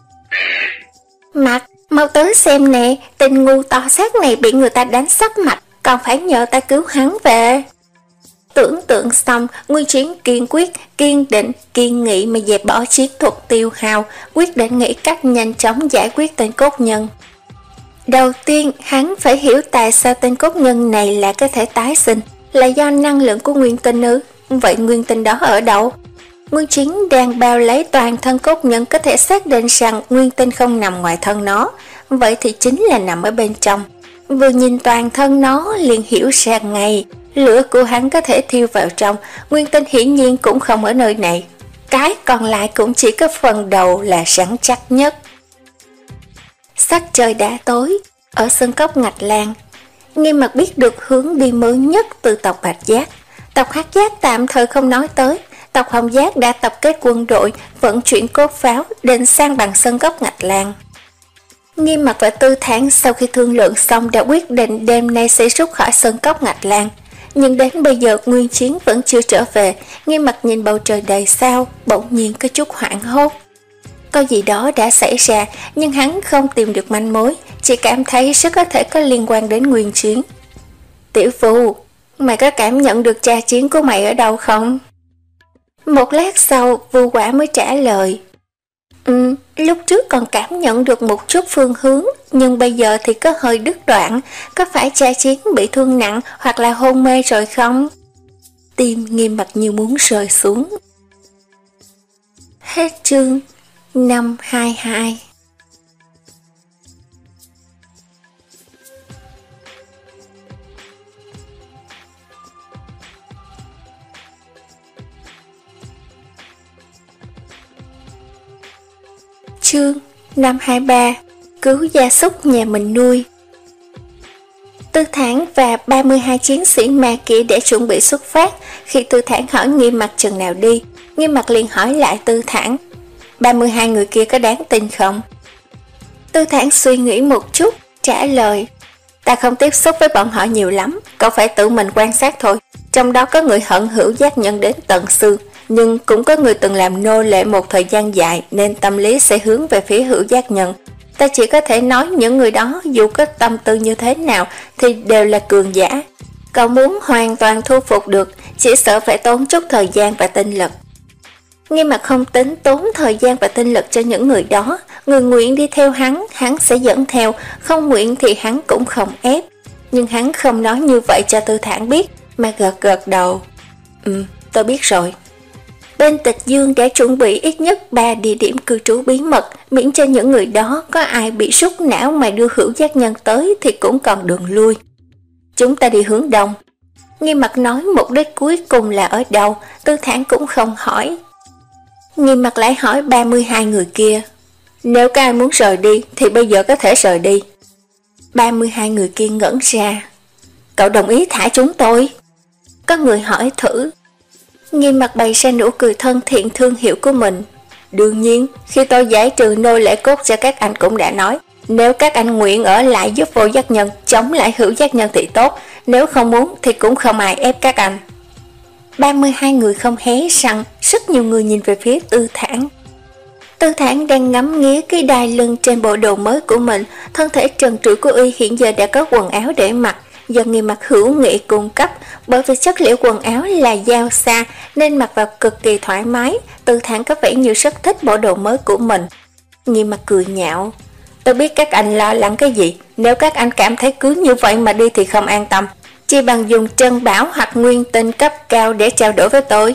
Mặt, mau tới xem nè, tên ngu to xác này bị người ta đánh sắp mạch, còn phải nhờ ta cứu hắn về. Tưởng tượng xong, Nguyên Chiến kiên quyết, kiên định, kiên nghị mà dẹp bỏ chiến thuật tiêu hao, quyết định nghĩ cách nhanh chóng giải quyết tên cốt nhân. Đầu tiên, hắn phải hiểu tại sao tên cốt nhân này lại có thể tái sinh, là do năng lượng của nguyên tinh ư? Vậy nguyên tinh đó ở đâu? Nguyên Chiến đang bao lấy toàn thân cốt nhân có thể xác định rằng nguyên tinh không nằm ngoài thân nó, vậy thì chính là nằm ở bên trong. Vừa nhìn toàn thân nó liền hiểu ra ngay, Lửa của hắn có thể thiêu vào trong, Nguyên Tinh hiển nhiên cũng không ở nơi này. Cái còn lại cũng chỉ có phần đầu là rắn chắc nhất. Sắc trời đã tối, ở sân cốc Ngạch Lan, Nghiêm Mặc biết được hướng đi mới nhất từ tộc Bạch Giác. Tộc Hắc Giác tạm thời không nói tới, tộc Hồng Giác đã tập kết quân đội, vận chuyển cốt pháo đến sang bằng sân cốc Ngạch Lan. Nghiêm Mặc và Tư Thản sau khi thương lượng xong đã quyết định đêm nay sẽ rút khỏi sân cốc Ngạch Lan. Nhưng đến bây giờ Nguyên Chiến vẫn chưa trở về. Nghiêm Mặc nhìn bầu trời đầy sao, bỗng nhiên có chút hoảng hốt. Có gì đó đã xảy ra, nhưng hắn không tìm được manh mối, chỉ cảm thấy rất có thể có liên quan đến Nguyên Chiến. Tiểu Phù, mày có cảm nhận được cha chiến của mày ở đâu không? Một lát sau, Vu Quả mới trả lời. Ừ, lúc trước còn cảm nhận được một chút phương hướng, nhưng bây giờ thì có hơi đứt đoạn. Có phải cha chiến bị thương nặng hoặc là hôn mê rồi không? Tim Nghiêm Mặc như muốn rơi xuống. Hết chương năm hai hai. Chương năm hai ba. Cứu gia súc nhà mình nuôi. Tư Thản và ba mươi hai chiến sĩ ma kia để chuẩn bị xuất phát. Khi Tư Thản hỏi Nghiêm Mặc chừng nào đi, Nghiêm Mặc liền hỏi lại Tư Thản, ba mươi hai người kia có đáng tin không? Tư Thản suy nghĩ một chút, trả lời, ta không tiếp xúc với bọn họ nhiều lắm, cậu phải tự mình quan sát thôi. Trong đó có người hận hữu giác nhân đến tận xương, nhưng cũng có người từng làm nô lệ một thời gian dài nên tâm lý sẽ hướng về phía hữu giác nhân. Ta chỉ có thể nói những người đó dù có tâm tư như thế nào thì đều là cường giả. Cậu muốn hoàn toàn thu phục được, chỉ sợ phải tốn chút thời gian và tinh lực. Nghiêm Mặc không tính tốn thời gian và tinh lực cho những người đó. Người nguyện đi theo hắn, hắn sẽ dẫn theo, không nguyện thì hắn cũng không ép. Nhưng hắn không nói như vậy cho Tư Thản biết, mà gật gật đầu. Ừ, tôi biết rồi. Bên Tịch Dương đã chuẩn bị ít nhất ba địa điểm cư trú bí mật, miễn cho những người đó có ai bị sút não mà đưa hữu giác nhân tới thì cũng còn đường lui. Chúng ta đi hướng đông. Nghiêm Mặc nói mục đích cuối cùng là ở đâu, Tư Thản cũng không hỏi. Nghiêm Mặc lại hỏi ba mươi hai người kia, nếu có ai muốn rời đi thì bây giờ có thể rời đi. ba mươi hai người kia ngẩn ra. Cậu đồng ý thả chúng tôi? Có người hỏi thử. Nghiêm Mặc bày ra nụ cười thân thiện thương hiệu của mình. Đương nhiên, khi tôi giải trừ nô lệ cốt cho các anh cũng đã nói, nếu các anh nguyện ở lại giúp vô giác nhân chống lại hữu giác nhân thì tốt, nếu không muốn thì cũng không ai ép các anh. ba mươi hai người không hé răng, rất nhiều người nhìn về phía Tư Thản. Tư Thản đang ngắm nghía cái đai lưng trên bộ đồ mới của mình, thân thể trần trụi của y hiện giờ đã có quần áo để mặc, do Nghiêm Mặc hữu nghị cung cấp, bởi vì chất liệu quần áo là dao xa nên mặc vào cực kỳ thoải mái. Tư Thản có vẻ như rất thích bộ đồ mới của mình. Nghiêm Mặc cười nhạo, tôi biết các anh lo lắng cái gì, nếu các anh cảm thấy cứ như vậy mà đi thì không an tâm, chỉ bằng dùng trân bảo hoặc nguyên tinh cấp cao để trao đổi với tôi.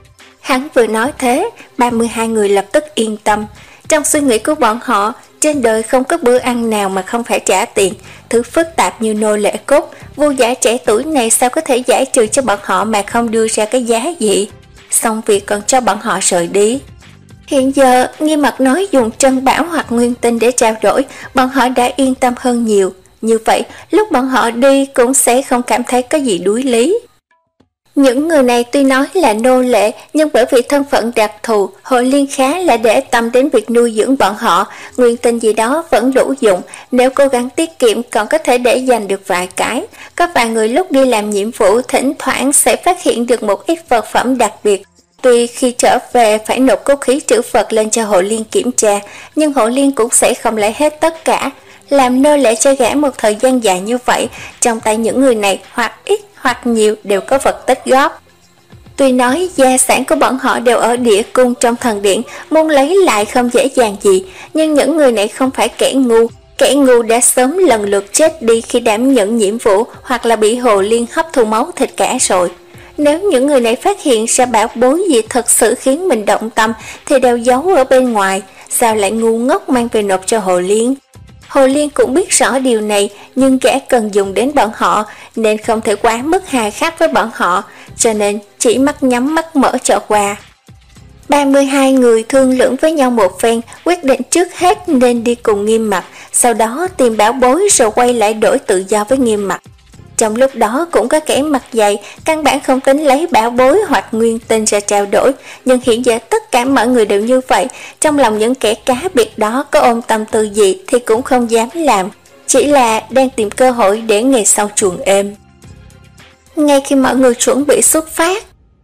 Hắn vừa nói thế, ba mươi hai người lập tức yên tâm. Trong suy nghĩ của bọn họ, trên đời không có bữa ăn nào mà không phải trả tiền. Thứ phức tạp như nô lệ cốt, vô giả trẻ tuổi này sao có thể giải trừ cho bọn họ mà không đưa ra cái giá gì. Xong việc còn cho bọn họ rời đi. Hiện giờ, Nghiêm Mặc nói dùng trân bảo hoặc nguyên tinh để trao đổi, bọn họ đã yên tâm hơn nhiều. Như vậy, lúc bọn họ đi cũng sẽ không cảm thấy có gì đuối lý. Những người này tuy nói là nô lệ, nhưng bởi vì thân phận đặc thù, Hội Liên khá là để tâm đến việc nuôi dưỡng bọn họ. Nguyên tinh gì đó vẫn đủ dụng, nếu cố gắng tiết kiệm còn có thể để dành được vài cái. Có vài người lúc đi làm nhiệm vụ thỉnh thoảng sẽ phát hiện được một ít vật phẩm đặc biệt. Tuy khi trở về phải nộp cốt khí trữ vật lên cho Hội Liên kiểm tra, nhưng Hội Liên cũng sẽ không lấy hết tất cả. Làm nô lệ cho gã một thời gian dài như vậy, trong tay những người này hoặc ít hoặc nhiều đều có vật tích góp. Tuy nói gia sản của bọn họ đều ở địa cung trong thần điện, muốn lấy lại không dễ dàng gì, nhưng những người này không phải kẻ ngu. Kẻ ngu đã sớm lần lượt chết đi khi đảm nhận nhiệm vụ hoặc là bị Hồ Liên hấp thu máu thịt cả rồi. Nếu những người này phát hiện ra bảo bối gì thật sự khiến mình động tâm thì đều giấu ở bên ngoài, sao lại ngu ngốc mang về nộp cho Hồ Liên? Hồ Liên cũng biết rõ điều này, nhưng gã cần dùng đến bọn họ nên không thể quá mức hà khắc với bọn họ, cho nên chỉ mắt nhắm mắt mở cho qua. ba mươi hai người thương lượng với nhau một phen, quyết định trước hết nên đi cùng Nghiêm Mặc, sau đó tìm bảo bối rồi quay lại đổi tự do với Nghiêm Mặc. Trong lúc đó cũng có kẻ mặt dày, căn bản không tính lấy bảo bối hoặc nguyên tinh ra trao đổi, nhưng hiện giờ tất cả mọi người đều như vậy, trong lòng những kẻ cá biệt đó có ôm tâm tư gì thì cũng không dám làm, chỉ là đang tìm cơ hội để ngày sau chuồng êm. Ngay khi mọi người chuẩn bị xuất phát,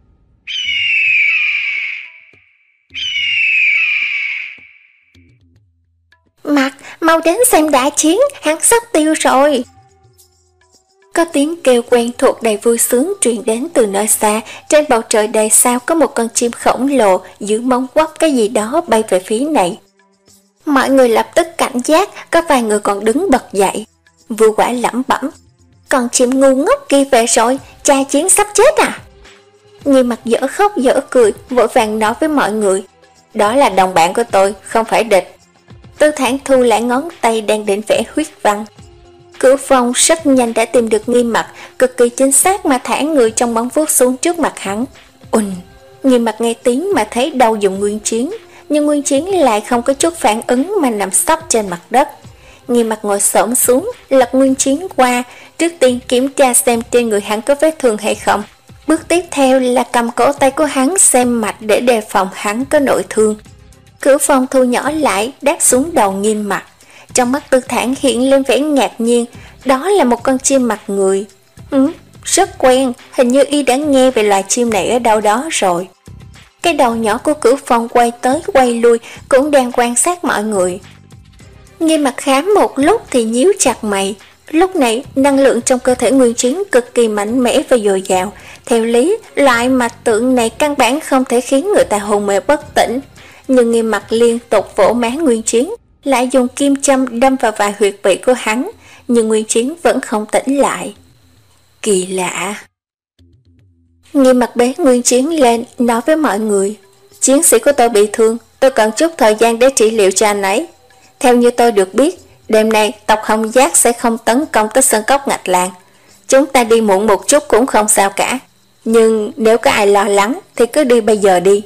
Mặc, mau đến xem đại chiến, hắn sắp tiêu rồi. Có tiếng kêu quen thuộc đầy vui sướng truyền đến từ nơi xa. Trên bầu trời đầy sao có một con chim khổng lồ giữ móng quắp cái gì đó bay về phía này. Mọi người lập tức cảnh giác, có vài người còn đứng bật dậy. Vua Quả lẩm bẩm, con chim ngu ngốc kia về rồi, cha chiến sắp chết à? Nghiêm Mặc dở khóc dở cười, vội vàng nói với mọi người, đó là đồng bạn của tôi, không phải địch. Tư Thản thu lại ngón tay đang định vẽ huyết văn. Cửu Phong rất nhanh đã tìm được Nghiêm Mặc, cực kỳ chính xác mà thả người trong bóng vuốt xuống trước mặt hắn. Ùn, Nghiêm Mặc nghe tiếng mà thấy đau dùng Nguyên Chiến, nhưng Nguyên Chiến lại không có chút phản ứng mà nằm sấp trên mặt đất. Nghiêm Mặc ngồi xổm xuống, lật Nguyên Chiến qua, trước tiên kiểm tra xem trên người hắn có vết thương hay không. Bước tiếp theo là cầm cổ tay của hắn xem mạch để đề phòng hắn có nội thương. Cửu Phong thu nhỏ lại, đáp xuống đầu Nghiêm Mặc. Trong mắt Tư Thản hiện lên vẻ ngạc nhiên, đó là một con chim mặt người. Ừ, rất quen, hình như y đã nghe về loài chim này ở đâu đó rồi. Cái đầu nhỏ của Cửu Phong quay tới quay lui, cũng đang quan sát mọi người. Nghiêm Mặc khám một lúc thì nhíu chặt mày. Lúc này, năng lượng trong cơ thể Nguyên Chiến cực kỳ mạnh mẽ và dồi dào. Theo lý, loại mạch tượng này căn bản không thể khiến người ta hôn mê bất tỉnh. Nhưng Nghiêm Mặc liên tục vỗ má Nguyên Chiến, lại dùng kim châm đâm vào vài huyệt vị của hắn, nhưng Nguyên Chiến vẫn không tỉnh lại. Kỳ lạ. Nghiêm Mặc bế Nguyên Chiến lên, nói với mọi người, chiến sĩ của tôi bị thương, tôi cần chút thời gian để trị liệu cho anh ấy. Theo như tôi được biết, đêm nay tộc Hồng Giác sẽ không tấn công tới sơn cốc Ngạch Lan. Chúng ta đi muộn một chút cũng không sao cả, nhưng nếu có ai lo lắng thì cứ đi bây giờ đi.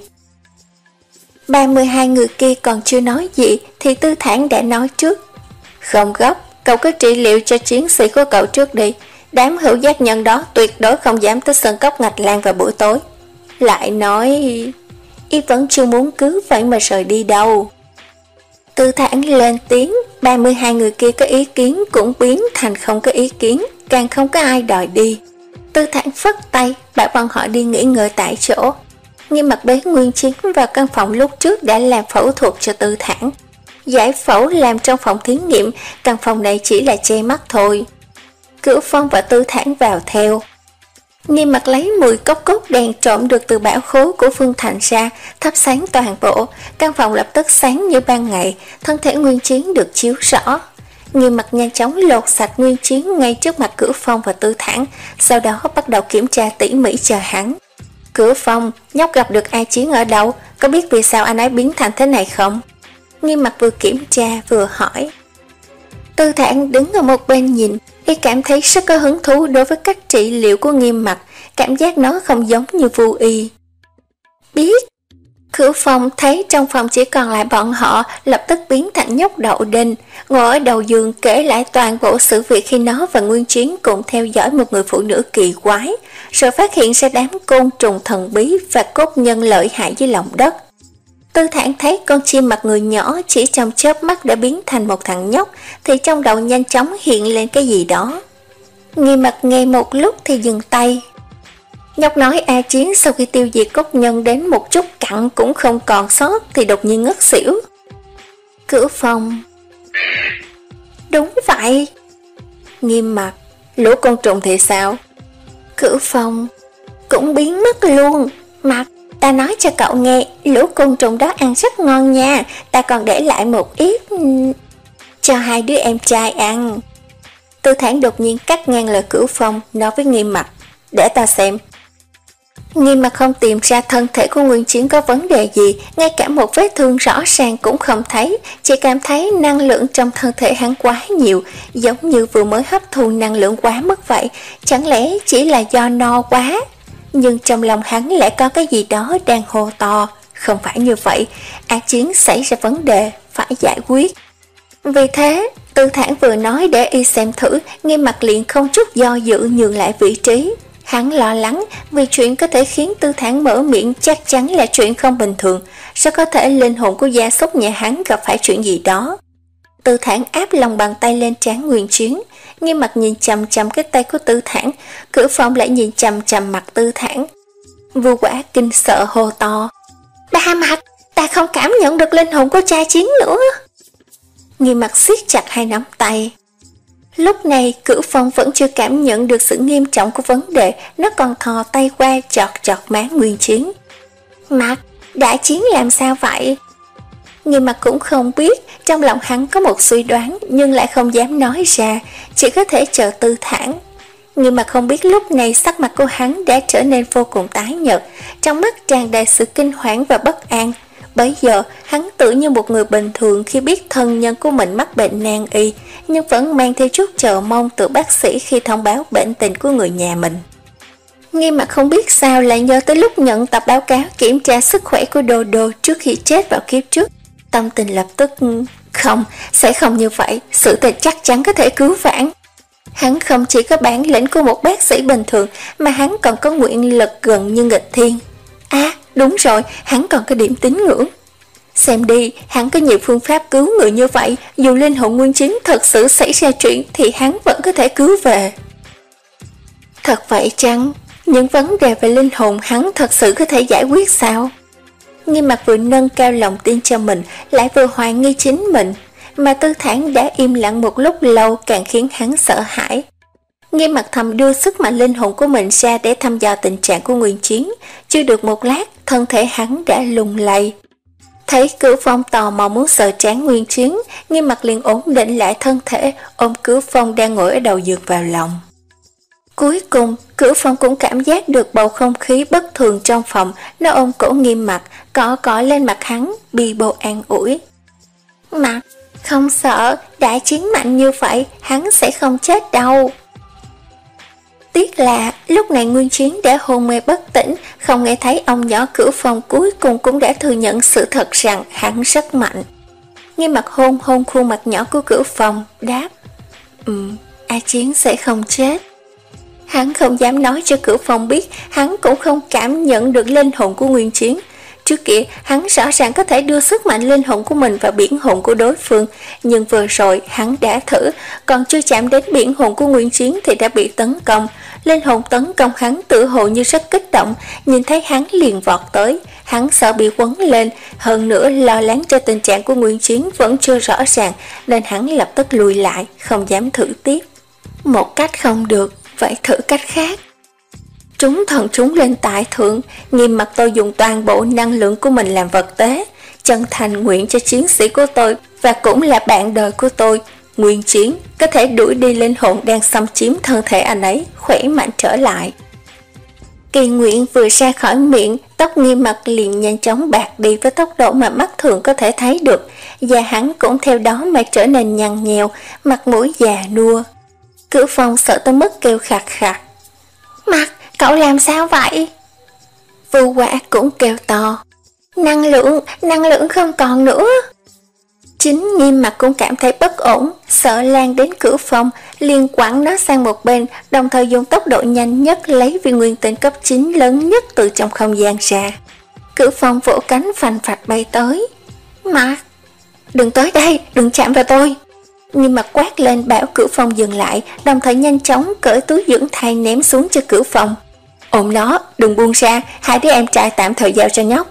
ba mươi hai người kia còn chưa nói gì thì Tư Thản đã nói trước. Không gấp, cậu cứ trị liệu cho chiến sĩ của cậu trước đi. Đám hữu giác nhân đó tuyệt đối không dám tới sơn cốc Ngạch Lan vào buổi tối. Lại nói, y vẫn chưa muốn cứu vậy mà rời đi đâu. Tư Thản lên tiếng, ba mươi hai người kia có ý kiến cũng biến thành không có ý kiến, càng không có ai đòi đi. Tư Thản phất tay, bảo bọn họ đi nghỉ ngơi tại chỗ. Nghiêm Mặc bế Nguyên Chiến vào căn phòng lúc trước đã làm phẫu thuật cho Tư Thản. Giải phẫu làm trong phòng thí nghiệm, căn phòng này chỉ là che mắt thôi. Cửu Phong và Tư Thản vào theo. Nghiêm Mặc lấy mười cốc cốt đèn trộm được từ bảo khố của Phương Thành ra, thắp sáng toàn bộ. Căn phòng lập tức sáng như ban ngày, thân thể Nguyên Chiến được chiếu rõ. Nghiêm Mặc nhanh chóng lột sạch Nguyên Chiến ngay trước mặt Cửu Phong và Tư Thản, sau đó bắt đầu kiểm tra tỉ mỉ cho hắn. Cửu Phong, nhóc gặp được A Chiến ở đâu, có biết vì sao anh ấy biến thành thế này không? Nghiêm Mặc vừa kiểm tra vừa hỏi. Tư Thản đứng ở một bên nhìn, y cảm thấy rất có hứng thú đối với cách trị liệu của Nghiêm Mặc, cảm giác nó không giống như vô y. Biết. Cửu Phong thấy trong phòng chỉ còn lại bọn họ, lập tức biến thành nhóc đậu đinh, ngồi ở đầu giường kể lại toàn bộ sự việc khi nó và Nguyên Chiến cùng theo dõi một người phụ nữ kỳ quái, rồi phát hiện ra đám côn trùng thần bí và cốt nhân lợi hại dưới lòng đất. Tư Thản thấy con chim mặt người nhỏ chỉ trong chớp mắt đã biến thành một thằng nhóc, thì trong đầu nhanh chóng hiện lên cái gì đó. Nghiêm Mặc nghe một lúc thì dừng tay. Nhóc nói A Chiến sau khi tiêu diệt cốt nhân đến một chút cặn cũng không còn sót thì đột nhiên ngất xỉu. Cửu Phong. Đúng vậy. Nghiêm Mặc. Lũ côn trùng thì sao? Cửu Phong. Cũng biến mất luôn. Mặc, ta nói cho cậu nghe, lũ côn trùng đó ăn rất ngon nha, ta còn để lại một ít cho hai đứa em trai ăn. Tư Thản đột nhiên cắt ngang lời Cửu Phong, nói với Nghiêm Mặc, để ta xem. Nghiêm Mặt không tìm ra thân thể của Nguyên Chiến có vấn đề gì, ngay cả một vết thương rõ ràng cũng không thấy, chỉ cảm thấy năng lượng trong thân thể hắn quá nhiều, giống như vừa mới hấp thu năng lượng quá mức vậy, chẳng lẽ chỉ là do no quá? Nhưng trong lòng hắn lại có cái gì đó đang hô to, không phải như vậy, A Chiến xảy ra vấn đề, phải giải quyết. Vì thế, Tư Thản vừa nói để y xem thử, Nghiêm Mặt liền không chút do dự nhường lại vị trí. Hắn lo lắng vì chuyện có thể khiến Tư Thản mở miệng chắc chắn là chuyện không bình thường, sao có thể linh hồn của gia súc nhà hắn gặp phải chuyện gì đó. Tư Thản áp lòng bàn tay lên trán Nguyên Chiến, Nghiêm Mặt nhìn chằm chằm cái tay của Tư Thản, Cửu Phong lại nhìn chằm chằm mặt Tư Thản. Vưu Quả kinh sợ hô to, Ba Mặt, ta không cảm nhận được linh hồn của cha Chiến nữa. Nghiêm Mặt siết chặt hai nắm tay. Lúc này Cửu Phong vẫn chưa cảm nhận được sự nghiêm trọng của vấn đề, nó còn thò tay qua chọt chọt má Nguyên Chiến. Mặt, Đại Chiến làm sao vậy? Nghiêm Mặt cũng không biết, trong lòng hắn có một suy đoán nhưng lại không dám nói ra, chỉ có thể chờ Tư Thản. Nghiêm Mặt không biết lúc này sắc mặt của hắn đã trở nên vô cùng tái nhợt, trong mắt tràn đầy sự kinh hoảng và bất an. Bấy giờ hắn tự như một người bình thường khi biết thân nhân của mình mắc bệnh nan y, nhưng vẫn mang theo chút chờ mong từ bác sĩ khi thông báo bệnh tình của người nhà mình. Nghiêm Mặt không biết sao lại nhớ tới lúc nhận tập báo cáo kiểm tra sức khỏe của Đô Đô trước khi chết vào kiếp trước. Tâm tình lập tức, không, sẽ không như vậy, sự tình chắc chắn có thể cứu vãn. Hắn không chỉ có bản lĩnh của một bác sĩ bình thường, mà hắn còn có nguyện lực gần như nghịch thiên. À, đúng rồi, hắn còn có điểm tín ngưỡng. Xem đi, hắn có nhiều phương pháp cứu người như vậy, dù linh hồn Nguyên Chiến thật sự xảy ra chuyện thì hắn vẫn có thể cứu về. Thật vậy chăng? Những vấn đề về linh hồn hắn thật sự có thể giải quyết sao? Nghiêm Mặt vừa nâng cao lòng tin cho mình, lại vừa hoài nghi chính mình, mà Tư Thản đã im lặng một lúc lâu càng khiến hắn sợ hãi. Nghiêm Mặt thầm đưa sức mạnh linh hồn của mình ra để thăm dò tình trạng của Nguyên Chiến, chưa được một lát, thân thể hắn đã lung lay. Thấy Cửu Phong tò mò muốn sờ trán Nguyên Chiến, Nghiêm Mặt liền ổn định lại thân thể, ôm Cửu Phong đang ngồi ở đầu giường vào lòng. Cuối cùng, Cửu Phong cũng cảm giác được bầu không khí bất thường trong phòng, nó ôm cổ Nghiêm Mặt, cọ cọ lên mặt hắn, bi bô an ủi. Mặt, không sợ, Đại Chiến mạnh như vậy, hắn sẽ không chết đâu. Tiếc là lúc này Nguyên Chiến đã hôn mê bất tỉnh, không nghe thấy ông nhỏ Cửu Phong cuối cùng cũng đã thừa nhận sự thật rằng hắn rất mạnh. Nghiêm Mặt hôn hôn khuôn mặt nhỏ của Cửu Phong, đáp, Ừm, A Chiến sẽ không chết. Hắn không dám nói cho Cửu Phong biết, hắn cũng không cảm nhận được linh hồn của Nguyên Chiến. Trước kia, hắn rõ ràng có thể đưa sức mạnh linh hồn của mình vào biển hồn của đối phương, nhưng vừa rồi hắn đã thử, còn chưa chạm đến biển hồn của Nguyên Chiến thì đã bị tấn công. Linh hồn tấn công hắn tự hồ như rất kích động, nhìn thấy hắn liền vọt tới, hắn sợ bị quấn lên, hơn nữa lo lắng cho tình trạng của Nguyên Chiến vẫn chưa rõ ràng, nên hắn lập tức lùi lại, không dám thử tiếp. Một cách không được, vậy thử cách khác. Chúng thần chúng lên tại thượng, Nghiêm Mặt tôi dùng toàn bộ năng lượng của mình làm vật tế, chân thành nguyện cho chiến sĩ của tôi và cũng là bạn đời của tôi, Nguyên Chiến, có thể đuổi đi linh hồn đang xâm chiếm thân thể anh ấy, khỏe mạnh trở lại. Kỳ nguyện vừa ra khỏi miệng, tóc Nghiêm Mặt liền nhanh chóng bạc đi với tốc độ mà mắt thường có thể thấy được, và hắn cũng theo đó mà trở nên nhăn nhèo, mặt mũi già nua. Cửu Phong sợ tới mức kêu khạc khạc. Mặt, cậu làm sao vậy? Vưu Quả cũng kêu to. Năng lượng, năng lượng không còn nữa. Chính Nghiêm Mặt cũng cảm thấy bất ổn, sợ lan đến Cửu Phong, liền quẳng nó sang một bên, đồng thời dùng tốc độ nhanh nhất lấy viên nguyên tinh cấp chín lớn nhất từ trong không gian ra. Cửu Phong vỗ cánh phành phạch bay tới. Mặt, đừng tới đây, đừng chạm vào tôi. Nghiêm Mặt quát lên bảo Cửu Phong dừng lại, đồng thời nhanh chóng cởi túi dưỡng thai ném xuống cho Cửu Phong. Ôm nó, đừng buông ra, hai đứa em trai tạm thời giao cho nhóc.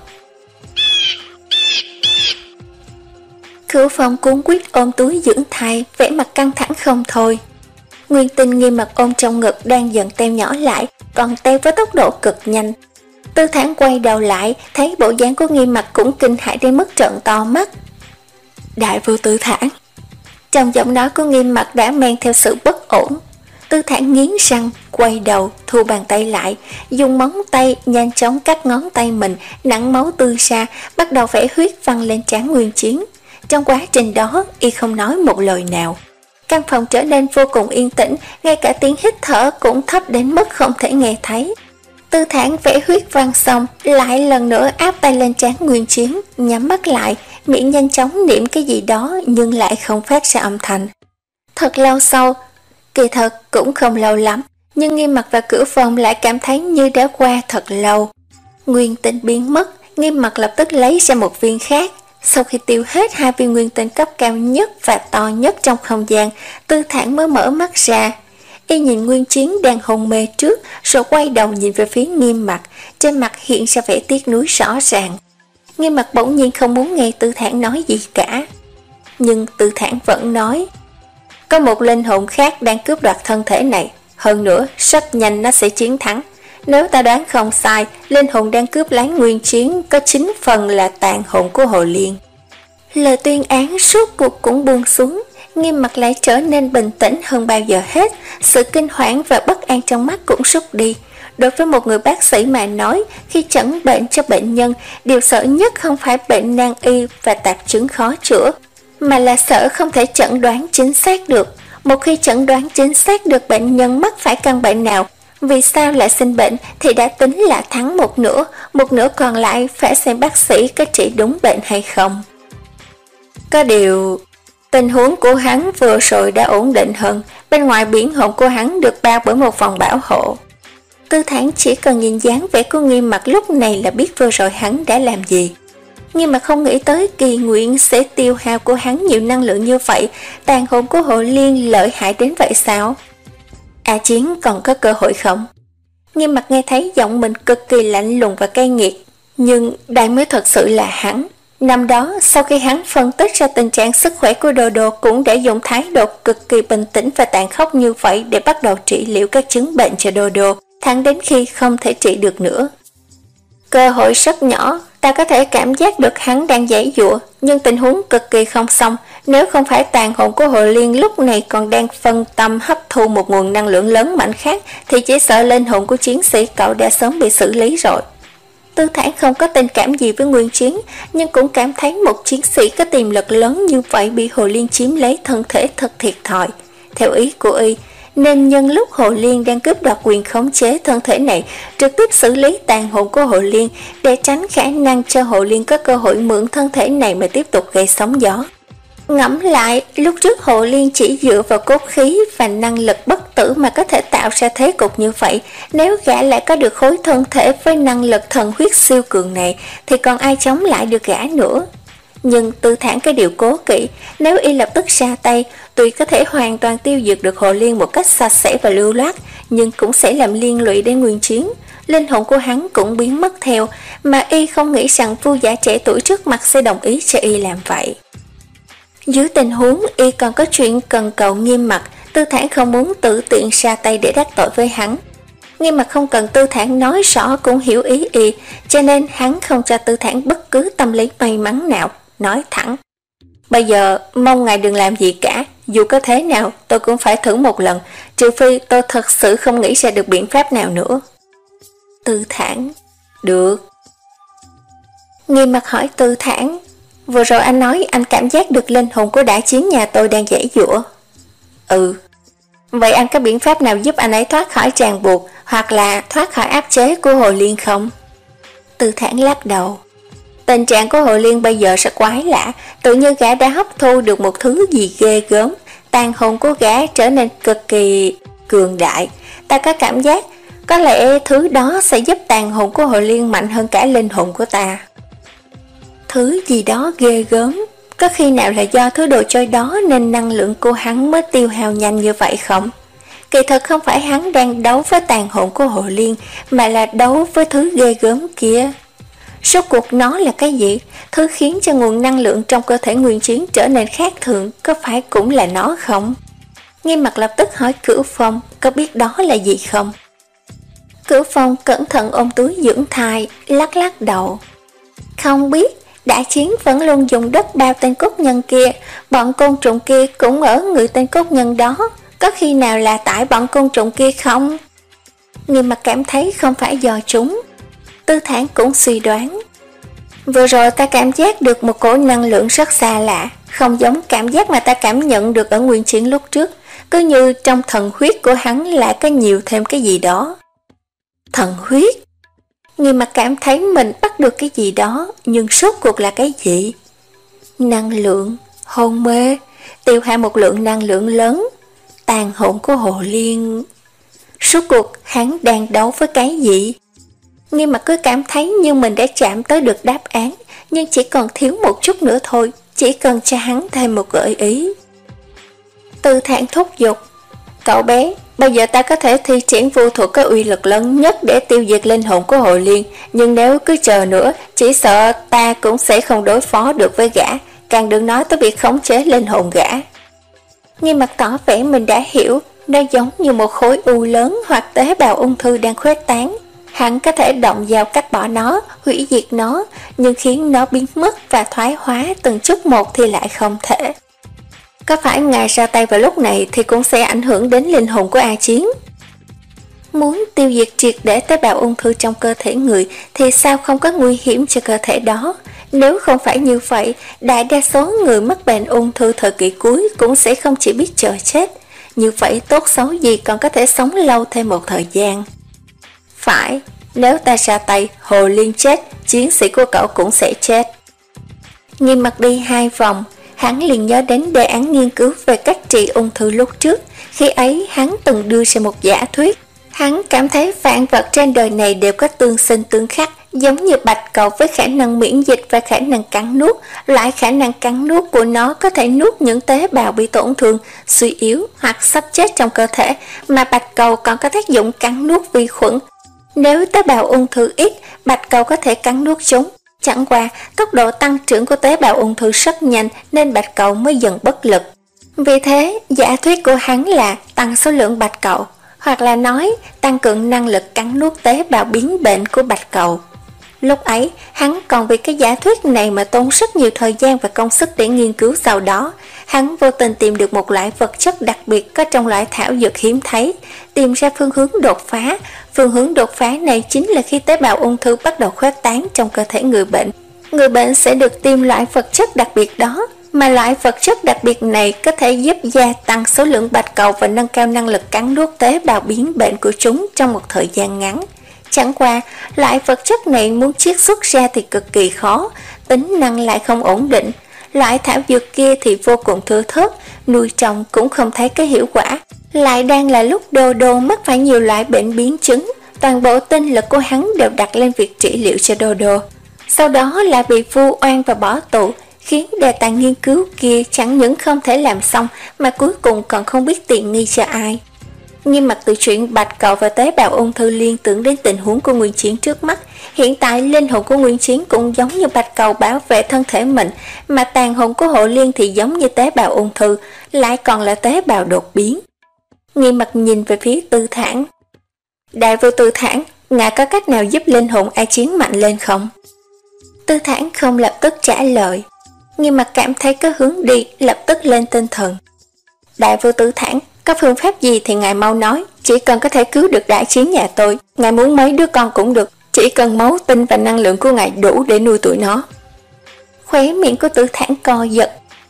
Cửu Phong cuống quýt ôm túi dưỡng thai, vẻ mặt căng thẳng không thôi. Nguyên Tinh Nghiêm Mặt ôm trong ngực đang dần teo nhỏ lại, còn teo với tốc độ cực nhanh. Tư Thản quay đầu lại, thấy bộ dáng của Nghiêm Mặt cũng kinh hãi đến mức trợn to mắt. Đại vương Tư Thản. Trong giọng nói của Nghiêm Mặt đã mang theo sự bất ổn. Tư Thản nghiến răng, quay đầu, thu bàn tay lại, dùng móng tay nhanh chóng cắt ngón tay mình, nặng máu tươi ra, bắt đầu vẽ huyết văng lên trán Nguyên Chiến. Trong quá trình đó, y không nói một lời nào. Căn phòng trở nên vô cùng yên tĩnh, ngay cả tiếng hít thở cũng thấp đến mức không thể nghe thấy. Tư Thản vẽ huyết văng xong, lại lần nữa áp tay lên trán Nguyên Chiến, nhắm mắt lại, miệng nhanh chóng niệm cái gì đó nhưng lại không phát ra âm thanh. Thật lâu sau, kỳ thật cũng không lâu lắm, nhưng Nghiêm Mặc và Cửu Phong lại cảm thấy như đã qua thật lâu. Nguyên tinh biến mất, Nghiêm Mặc lập tức lấy ra một viên khác. Sau khi tiêu hết hai viên nguyên tinh cấp cao nhất và to nhất trong không gian, Tư Thản mới mở mắt ra. Y nhìn Nguyên Chiến đang hôn mê trước, rồi quay đầu nhìn về phía Nghiêm Mặc, trên mặt hiện ra vẻ tiếc nuối rõ ràng. Nghiêm Mặc bỗng nhiên không muốn nghe Tư Thản nói gì cả. Nhưng Tư Thản vẫn nói, có một linh hồn khác đang cướp đoạt thân thể này, hơn nữa rất nhanh nó sẽ chiến thắng. Nếu ta đoán không sai, linh hồn đang cướp lấy Nguyên Chiến có chín phần là tàn hồn của Hồ Liên. Lời tuyên án suốt cuộc cũng buông xuống, Nghiêm Mặc lại trở nên bình tĩnh hơn bao giờ hết, sự kinh hoảng và bất an trong mắt cũng rút đi. Đối với một người bác sĩ mà nói, khi chẩn bệnh cho bệnh nhân, điều sợ nhất không phải bệnh nan y và tạp chứng khó chữa, mà là sợ không thể chẩn đoán chính xác được. Một khi chẩn đoán chính xác được bệnh nhân mắc phải căn bệnh nào, vì sao lại sinh bệnh, thì đã tính là thắng một nửa, một nửa còn lại phải xem bác sĩ có trị đúng bệnh hay không. Có điều, tình huống của hắn vừa rồi đã ổn định hơn, bên ngoài biển hồn của hắn được bao bởi một vòng bảo hộ. Tư Thản chỉ cần nhìn dáng vẻ của Nghiêm Mặc lúc này là biết vừa rồi hắn đã làm gì. Nhưng mà không nghĩ tới kỳ nguyện sẽ tiêu hao của hắn nhiều năng lượng như vậy, tàn hồn của Hồ Liên lợi hại đến vậy sao? A Chiến còn có cơ hội không? Nghiêm Mặc nghe thấy giọng mình cực kỳ lạnh lùng và cay nghiệt, nhưng đây mới thật sự là hắn. Năm đó, sau khi hắn phân tích ra tình trạng sức khỏe của Đồ Đồ, cũng đã dùng thái độ cực kỳ bình tĩnh và tàn khốc như vậy để bắt đầu trị liệu các chứng bệnh cho Đồ Đồ, thẳng đến khi không thể trị được nữa. Cơ hội rất nhỏ, ta có thể cảm giác được hắn đang giãy giụa, nhưng tình huống cực kỳ không xong. Nếu không phải tàn hồn của Hồ Liên lúc này còn đang phân tâm hấp thu một nguồn năng lượng lớn mạnh khác, thì chỉ sợ linh hồn của chiến sĩ cậu đã sớm bị xử lý rồi. Tư Thản không có tình cảm gì với Nguyên Chiến, nhưng cũng cảm thấy một chiến sĩ có tiềm lực lớn như vậy bị Hồ Liên chiếm lấy thân thể thật thiệt thòi. Theo ý của y, nên nhân lúc Hồ Liên đang cướp đoạt quyền khống chế thân thể này, trực tiếp xử lý tàn hồn của Hồ Liên để tránh khả năng cho Hồ Liên có cơ hội mượn thân thể này mà tiếp tục gây sóng gió. Ngẫm lại, lúc trước Hồ Liên chỉ dựa vào cốt khí và năng lực bất tử mà có thể tạo ra thế cục như vậy. Nếu gã lại có được khối thân thể với năng lực thần huyết siêu cường này, thì còn ai chống lại được gã nữa. Nhưng Tư Thản cái điều cố kỵ, nếu y lập tức ra tay, tuy có thể hoàn toàn tiêu diệt được Hồ Liên một cách sạch sẽ và lưu loát, nhưng cũng sẽ làm liên lụy đến Nguyên Chiến. Linh hồn của hắn cũng biến mất theo, mà y không nghĩ rằng Vu Giả trẻ tuổi trước mặt sẽ đồng ý cho y làm vậy. Dưới tình huống y còn có chuyện cần cầu Nghiêm Mặc, Tư Thản không muốn tự tiện ra tay để đắc tội với hắn. Nghiêm Mặc không cần Tư Thản nói rõ cũng hiểu ý y, cho nên hắn không cho Tư Thản bất cứ tâm lý may mắn nào, nói thẳng: bây giờ mong ngài đừng làm gì cả, dù có thế nào tôi cũng phải thử một lần, trừ phi tôi thật sự không nghĩ ra được biện pháp nào nữa. Tư Thản: được. Nghiêm Mặc hỏi Tư Thản: vừa rồi anh nói anh cảm giác được linh hồn của Đại Chiến nhà tôi đang giãy giụa. Ừ. Vậy anh có biện pháp nào giúp anh ấy thoát khỏi ràng buộc hoặc là thoát khỏi áp chế của Hồ Liên không? Tư Thản lắc đầu. Tình trạng của Hồ Liên bây giờ rất quái lạ, tự như gã đã hấp thu được một thứ gì ghê gớm, tàn hồn của gã trở nên cực kỳ cường đại. Ta có cảm giác có lẽ thứ đó sẽ giúp tàn hồn của Hồ Liên mạnh hơn cả linh hồn của ta. Thứ gì đó ghê gớm, có khi nào là do thứ đồ chơi đó nên năng lượng của hắn mới tiêu hao nhanh như vậy không? Kỳ thật không phải hắn đang đấu với tàn hồn của Hồ Liên, mà là đấu với thứ ghê gớm kia. Rốt cuộc nó là cái gì? Thứ khiến cho nguồn năng lượng trong cơ thể Nguyên Chiến trở nên khác thường, có phải cũng là nó không? Nghiêm Mặc lập tức hỏi Cửu Phong có biết đó là gì không? Cửu Phong cẩn thận ôm túi dưỡng thai, lắc lắc đầu. Không biết. Đại Chiến vẫn luôn dùng đất bao tên cốt nhân kia, bọn côn trùng kia cũng ở người tên cốt nhân đó, có khi nào là tại bọn côn trùng kia không? Nghiêm Mặt cảm thấy không phải do chúng. Tư Thản cũng suy đoán. Vừa rồi ta cảm giác được một cổ năng lượng rất xa lạ, không giống cảm giác mà ta cảm nhận được ở Nguyên Chiến lúc trước, cứ như trong thần huyết của hắn lại có nhiều thêm cái gì đó. Thần huyết? Nghiêm Mặt cảm thấy mình bắt được cái gì đó, nhưng rốt cuộc là cái gì? Năng lượng, hôn mê, tiêu hao một lượng năng lượng lớn, tàn hồn của Hồ Liên. Rốt cuộc hắn đang đấu với cái gì? Nghiêm Mặt cứ cảm thấy như mình đã chạm tới được đáp án, nhưng chỉ còn thiếu một chút nữa thôi, chỉ cần cho hắn thêm một gợi ý. Tư Thản thúc giục. Cậu bé, bây giờ ta có thể thi triển vu thuật có uy lực lớn nhất để tiêu diệt linh hồn của Hồ Liên, nhưng nếu cứ chờ nữa, chỉ sợ ta cũng sẽ không đối phó được với gã, càng đừng nói tới việc khống chế linh hồn gã. Nghiêm Mặt tỏ vẻ mình đã hiểu, nó giống như một khối u lớn hoặc tế bào ung thư đang khuếch tán. Hắn có thể động vào cắt bỏ nó, hủy diệt nó, nhưng khiến nó biến mất và thoái hóa từng chút một thì lại không thể. Có phải ngài ra tay vào lúc này thì cũng sẽ ảnh hưởng đến linh hồn của A Chiến? Muốn tiêu diệt triệt để tế bào ung thư trong cơ thể người thì sao không có nguy hiểm cho cơ thể đó? Nếu không phải như vậy, đại đa số người mắc bệnh ung thư thời kỳ cuối cũng sẽ không chỉ biết chờ chết. Như vậy tốt xấu gì còn có thể sống lâu thêm một thời gian. Phải, nếu ta ra tay, Hồ Liên chết, chiến sĩ của cậu cũng sẽ chết. Nghiêm Mặt đi hai vòng, hắn liền nhớ đến đề án nghiên cứu về cách trị ung thư lúc trước. Khi ấy hắn từng đưa ra một giả thuyết. Hắn cảm thấy vạn vật trên đời này đều có tương sinh tương khắc, giống như bạch cầu với khả năng miễn dịch và khả năng cắn nuốt. Lại khả năng cắn nuốt của nó có thể nuốt những tế bào bị tổn thương, suy yếu hoặc sắp chết trong cơ thể, mà bạch cầu còn có tác dụng cắn nuốt vi khuẩn. Nếu tế bào ung thư ít, bạch cầu có thể cắn nuốt chúng. Chẳng qua, tốc độ tăng trưởng của tế bào ung thư rất nhanh nên bạch cầu mới dần bất lực. Vì thế, giả thuyết của hắn là tăng số lượng bạch cầu, hoặc là nói tăng cường năng lực cắn nuốt tế bào biến bệnh của bạch cầu. Lúc ấy, hắn còn vì cái giả thuyết này mà tốn rất nhiều thời gian và công sức để nghiên cứu. Sau đó, hắn vô tình tìm được một loại vật chất đặc biệt có trong loại thảo dược hiếm thấy, tìm ra phương hướng đột phá. Phương hướng đột phá này chính là khi tế bào ung thư bắt đầu khuếch tán trong cơ thể người bệnh. Người bệnh sẽ được tiêm loại vật chất đặc biệt đó, mà loại vật chất đặc biệt này có thể giúp gia tăng số lượng bạch cầu và nâng cao năng lực cắn nuốt tế bào biến bệnh của chúng trong một thời gian ngắn. Chẳng qua, loại vật chất này muốn chiết xuất ra thì cực kỳ khó, tính năng lại không ổn định. Loại thảo dược kia thì vô cùng thưa thớt, nuôi trồng cũng không thấy cái hiệu quả. Lại đang là lúc Đô Đô mắc phải nhiều loại bệnh biến chứng, toàn bộ tinh lực của hắn đều đặt lên việc trị liệu cho Đô Đô. Sau đó là bị vu oan và bỏ tù, khiến đề tài nghiên cứu kia chẳng những không thể làm xong mà cuối cùng còn không biết tiện nghi cho ai. Nghiêm Mặt từ chuyện bạch cầu và tế bào ung thư liên tưởng đến tình huống của Nguyên Chiến trước mắt. Hiện tại linh hồn của Nguyên Chiến cũng giống như bạch cầu bảo vệ thân thể mình, mà tàn hồn của Hồ Liên thì giống như tế bào ung thư, lại còn là tế bào đột biến. Nghiêm Mặt nhìn về phía Tư Thản. Đại vô Tư Thản, ngài có cách nào giúp linh hồn A Chiến mạnh lên không? Tư Thản không lập tức trả lời. Nghiêm Mặt cảm thấy có hướng đi, lập tức lên tinh thần. Đại vô Tư Thản, có phương pháp gì thì ngài mau nói, chỉ cần có thể cứu được đại chiến nhà tôi, ngài muốn mấy đứa con cũng được, chỉ cần máu tinh và năng lượng của ngài đủ để nuôi tụi nó. Khóe miệng của Tư Thản co giật.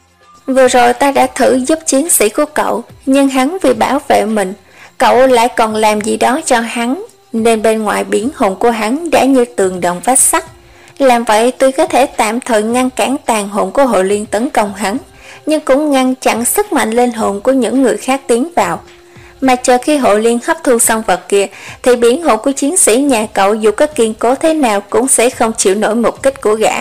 Vừa rồi ta đã thử giúp chiến sĩ của cậu, nhưng hắn vì bảo vệ mình, cậu lại còn làm gì đó cho hắn, nên bên ngoài biển hồn của hắn đã như tường đồng vách sắt. Làm vậy tuy có thể tạm thời ngăn cản tàn hồn của Hồ Liên tấn công hắn, nhưng cũng ngăn chặn sức mạnh linh hồn của những người khác tiến vào. Mà chờ khi Hồ Liên hấp thu xong vật kia, thì biển hồn của chiến sĩ nhà cậu dù có kiên cố thế nào cũng sẽ không chịu nổi một kích của gã.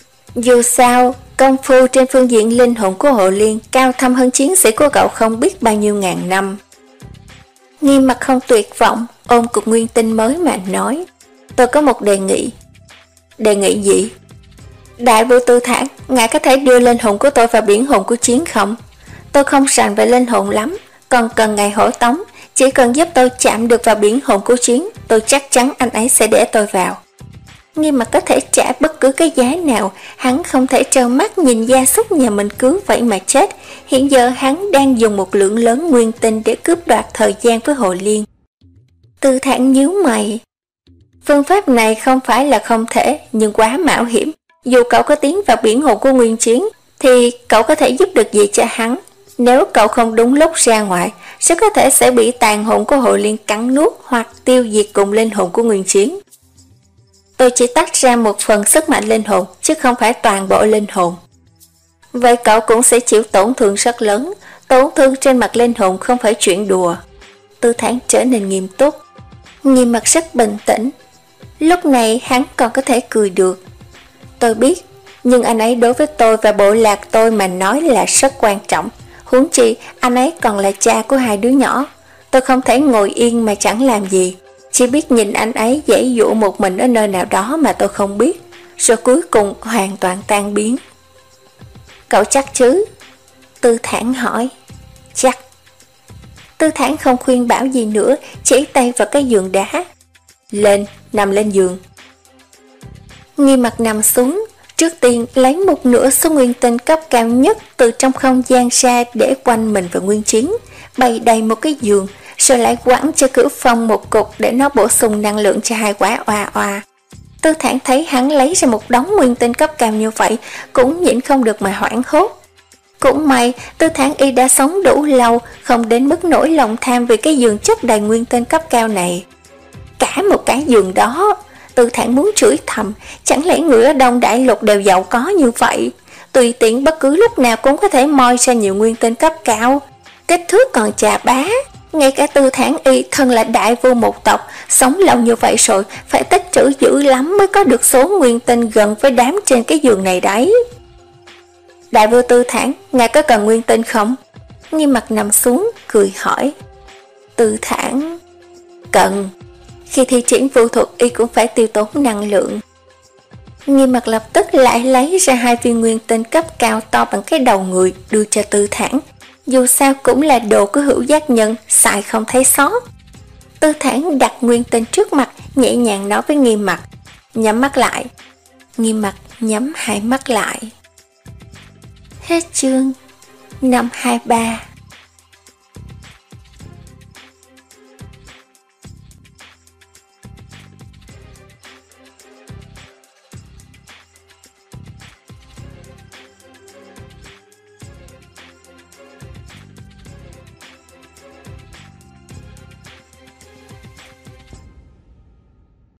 Dù sao, công phu trên phương diện linh hồn của Hồ Liên cao thâm hơn chiến sĩ của cậu không biết bao nhiêu ngàn năm. Nghiêm Mặt không tuyệt vọng, ôm cục nguyên tinh mới mà nói. Tôi có một đề nghị. Đề nghị gì? Đại vô Tư Thản, ngài có thể đưa linh hồn của tôi vào biển hồn của Chiến không? Tôi không rành về linh hồn lắm, còn cần ngài hộ tống. Chỉ cần giúp tôi chạm được vào biển hồn của Chiến, tôi chắc chắn anh ấy sẽ để tôi vào. Nghiêm Mặc có thể trả bất cứ cái giá nào, hắn không thể trơ mắt nhìn gia súc nhà mình cứ vậy mà chết. Hiện giờ hắn đang dùng một lượng lớn nguyên tinh để cướp đoạt thời gian với Hồ Liên. Tư Thản nhíu mày. Phương pháp này không phải là không thể, nhưng quá mạo hiểm. Dù cậu có tiến vào biển hồn của Nguyên Chiến, thì cậu có thể giúp được gì cho hắn? Nếu cậu không đúng lúc ra ngoài, sẽ có thể sẽ bị tàn hồn của Hồ Liên cắn nuốt hoặc tiêu diệt cùng linh hồn của Nguyên Chiến. Tôi chỉ tách ra một phần sức mạnh linh hồn, chứ không phải toàn bộ linh hồn. Vậy cậu cũng sẽ chịu tổn thương rất lớn. Tổn thương trên mặt linh hồn không phải chuyện đùa. Tư Thản trở nên nghiêm túc. Nghiêm Mặc rất bình tĩnh. Lúc này hắn còn có thể cười được. Tôi biết, nhưng anh ấy đối với tôi và bộ lạc tôi mà nói là rất quan trọng. Huống chi anh ấy còn là cha của hai đứa nhỏ. Tôi không thể ngồi yên mà chẳng làm gì, chỉ biết nhìn anh ấy giãy giụa một mình ở nơi nào đó mà tôi không biết, rồi cuối cùng hoàn toàn tan biến. Cậu chắc chứ? Tư Thản hỏi. Chắc. Tư Thản không khuyên bảo gì nữa, chỉ tay vào cái giường đá. Lên, nằm lên giường. Nghiêm Mặc nằm xuống, trước tiên lấy một nửa số nguyên tinh cấp cao nhất từ trong không gian ra để quanh mình và Nguyên Chiến, bày đầy một cái giường, rồi lại quẳng cho Cửu Phong một cục để nó bổ sung năng lượng cho hai quả oa oa. Tư Thản thấy hắn lấy ra một đống nguyên tinh cấp cao như vậy, cũng nhịn không được mà hoảng hốt. Cũng may, Tư Thản y đã sống đủ lâu, không đến mức nỗi lòng tham vì cái giường chất đầy nguyên tinh cấp cao này. Cả một cái giường đó, Tư Thản muốn chửi thầm, chẳng lẽ người ở Đông Đại Lục đều giàu có như vậy? Tùy tiện bất cứ lúc nào cũng có thể moi ra nhiều nguyên tinh cấp cao. Kích thước còn chà bá. Ngay cả Tư Thản y thân là đại vua một tộc, sống lâu như vậy rồi, phải tích trữ dữ lắm mới có được số nguyên tinh gần với đám trên cái giường này đấy. Đại vua Tư Thản, ngài có cần nguyên tinh không? Nghiêm Mặc nằm xuống, cười hỏi. Tư Thản, cần. Khi thi triển vũ thuật y cũng phải tiêu tốn năng lượng. Nghiêm Mặc lập tức lại lấy ra hai viên nguyên tinh cấp cao to bằng cái đầu người đưa cho Tư Thản. Dù sao cũng là đồ của hữu giác nhân, xài không thấy sót. Tư Thản đặt nguyên tinh trước mặt, nhẹ nhàng nói với Nghiêm Mặc. Nhắm mắt lại. Nghiêm Mặc nhắm hai mắt lại. Hết chương năm hai ba.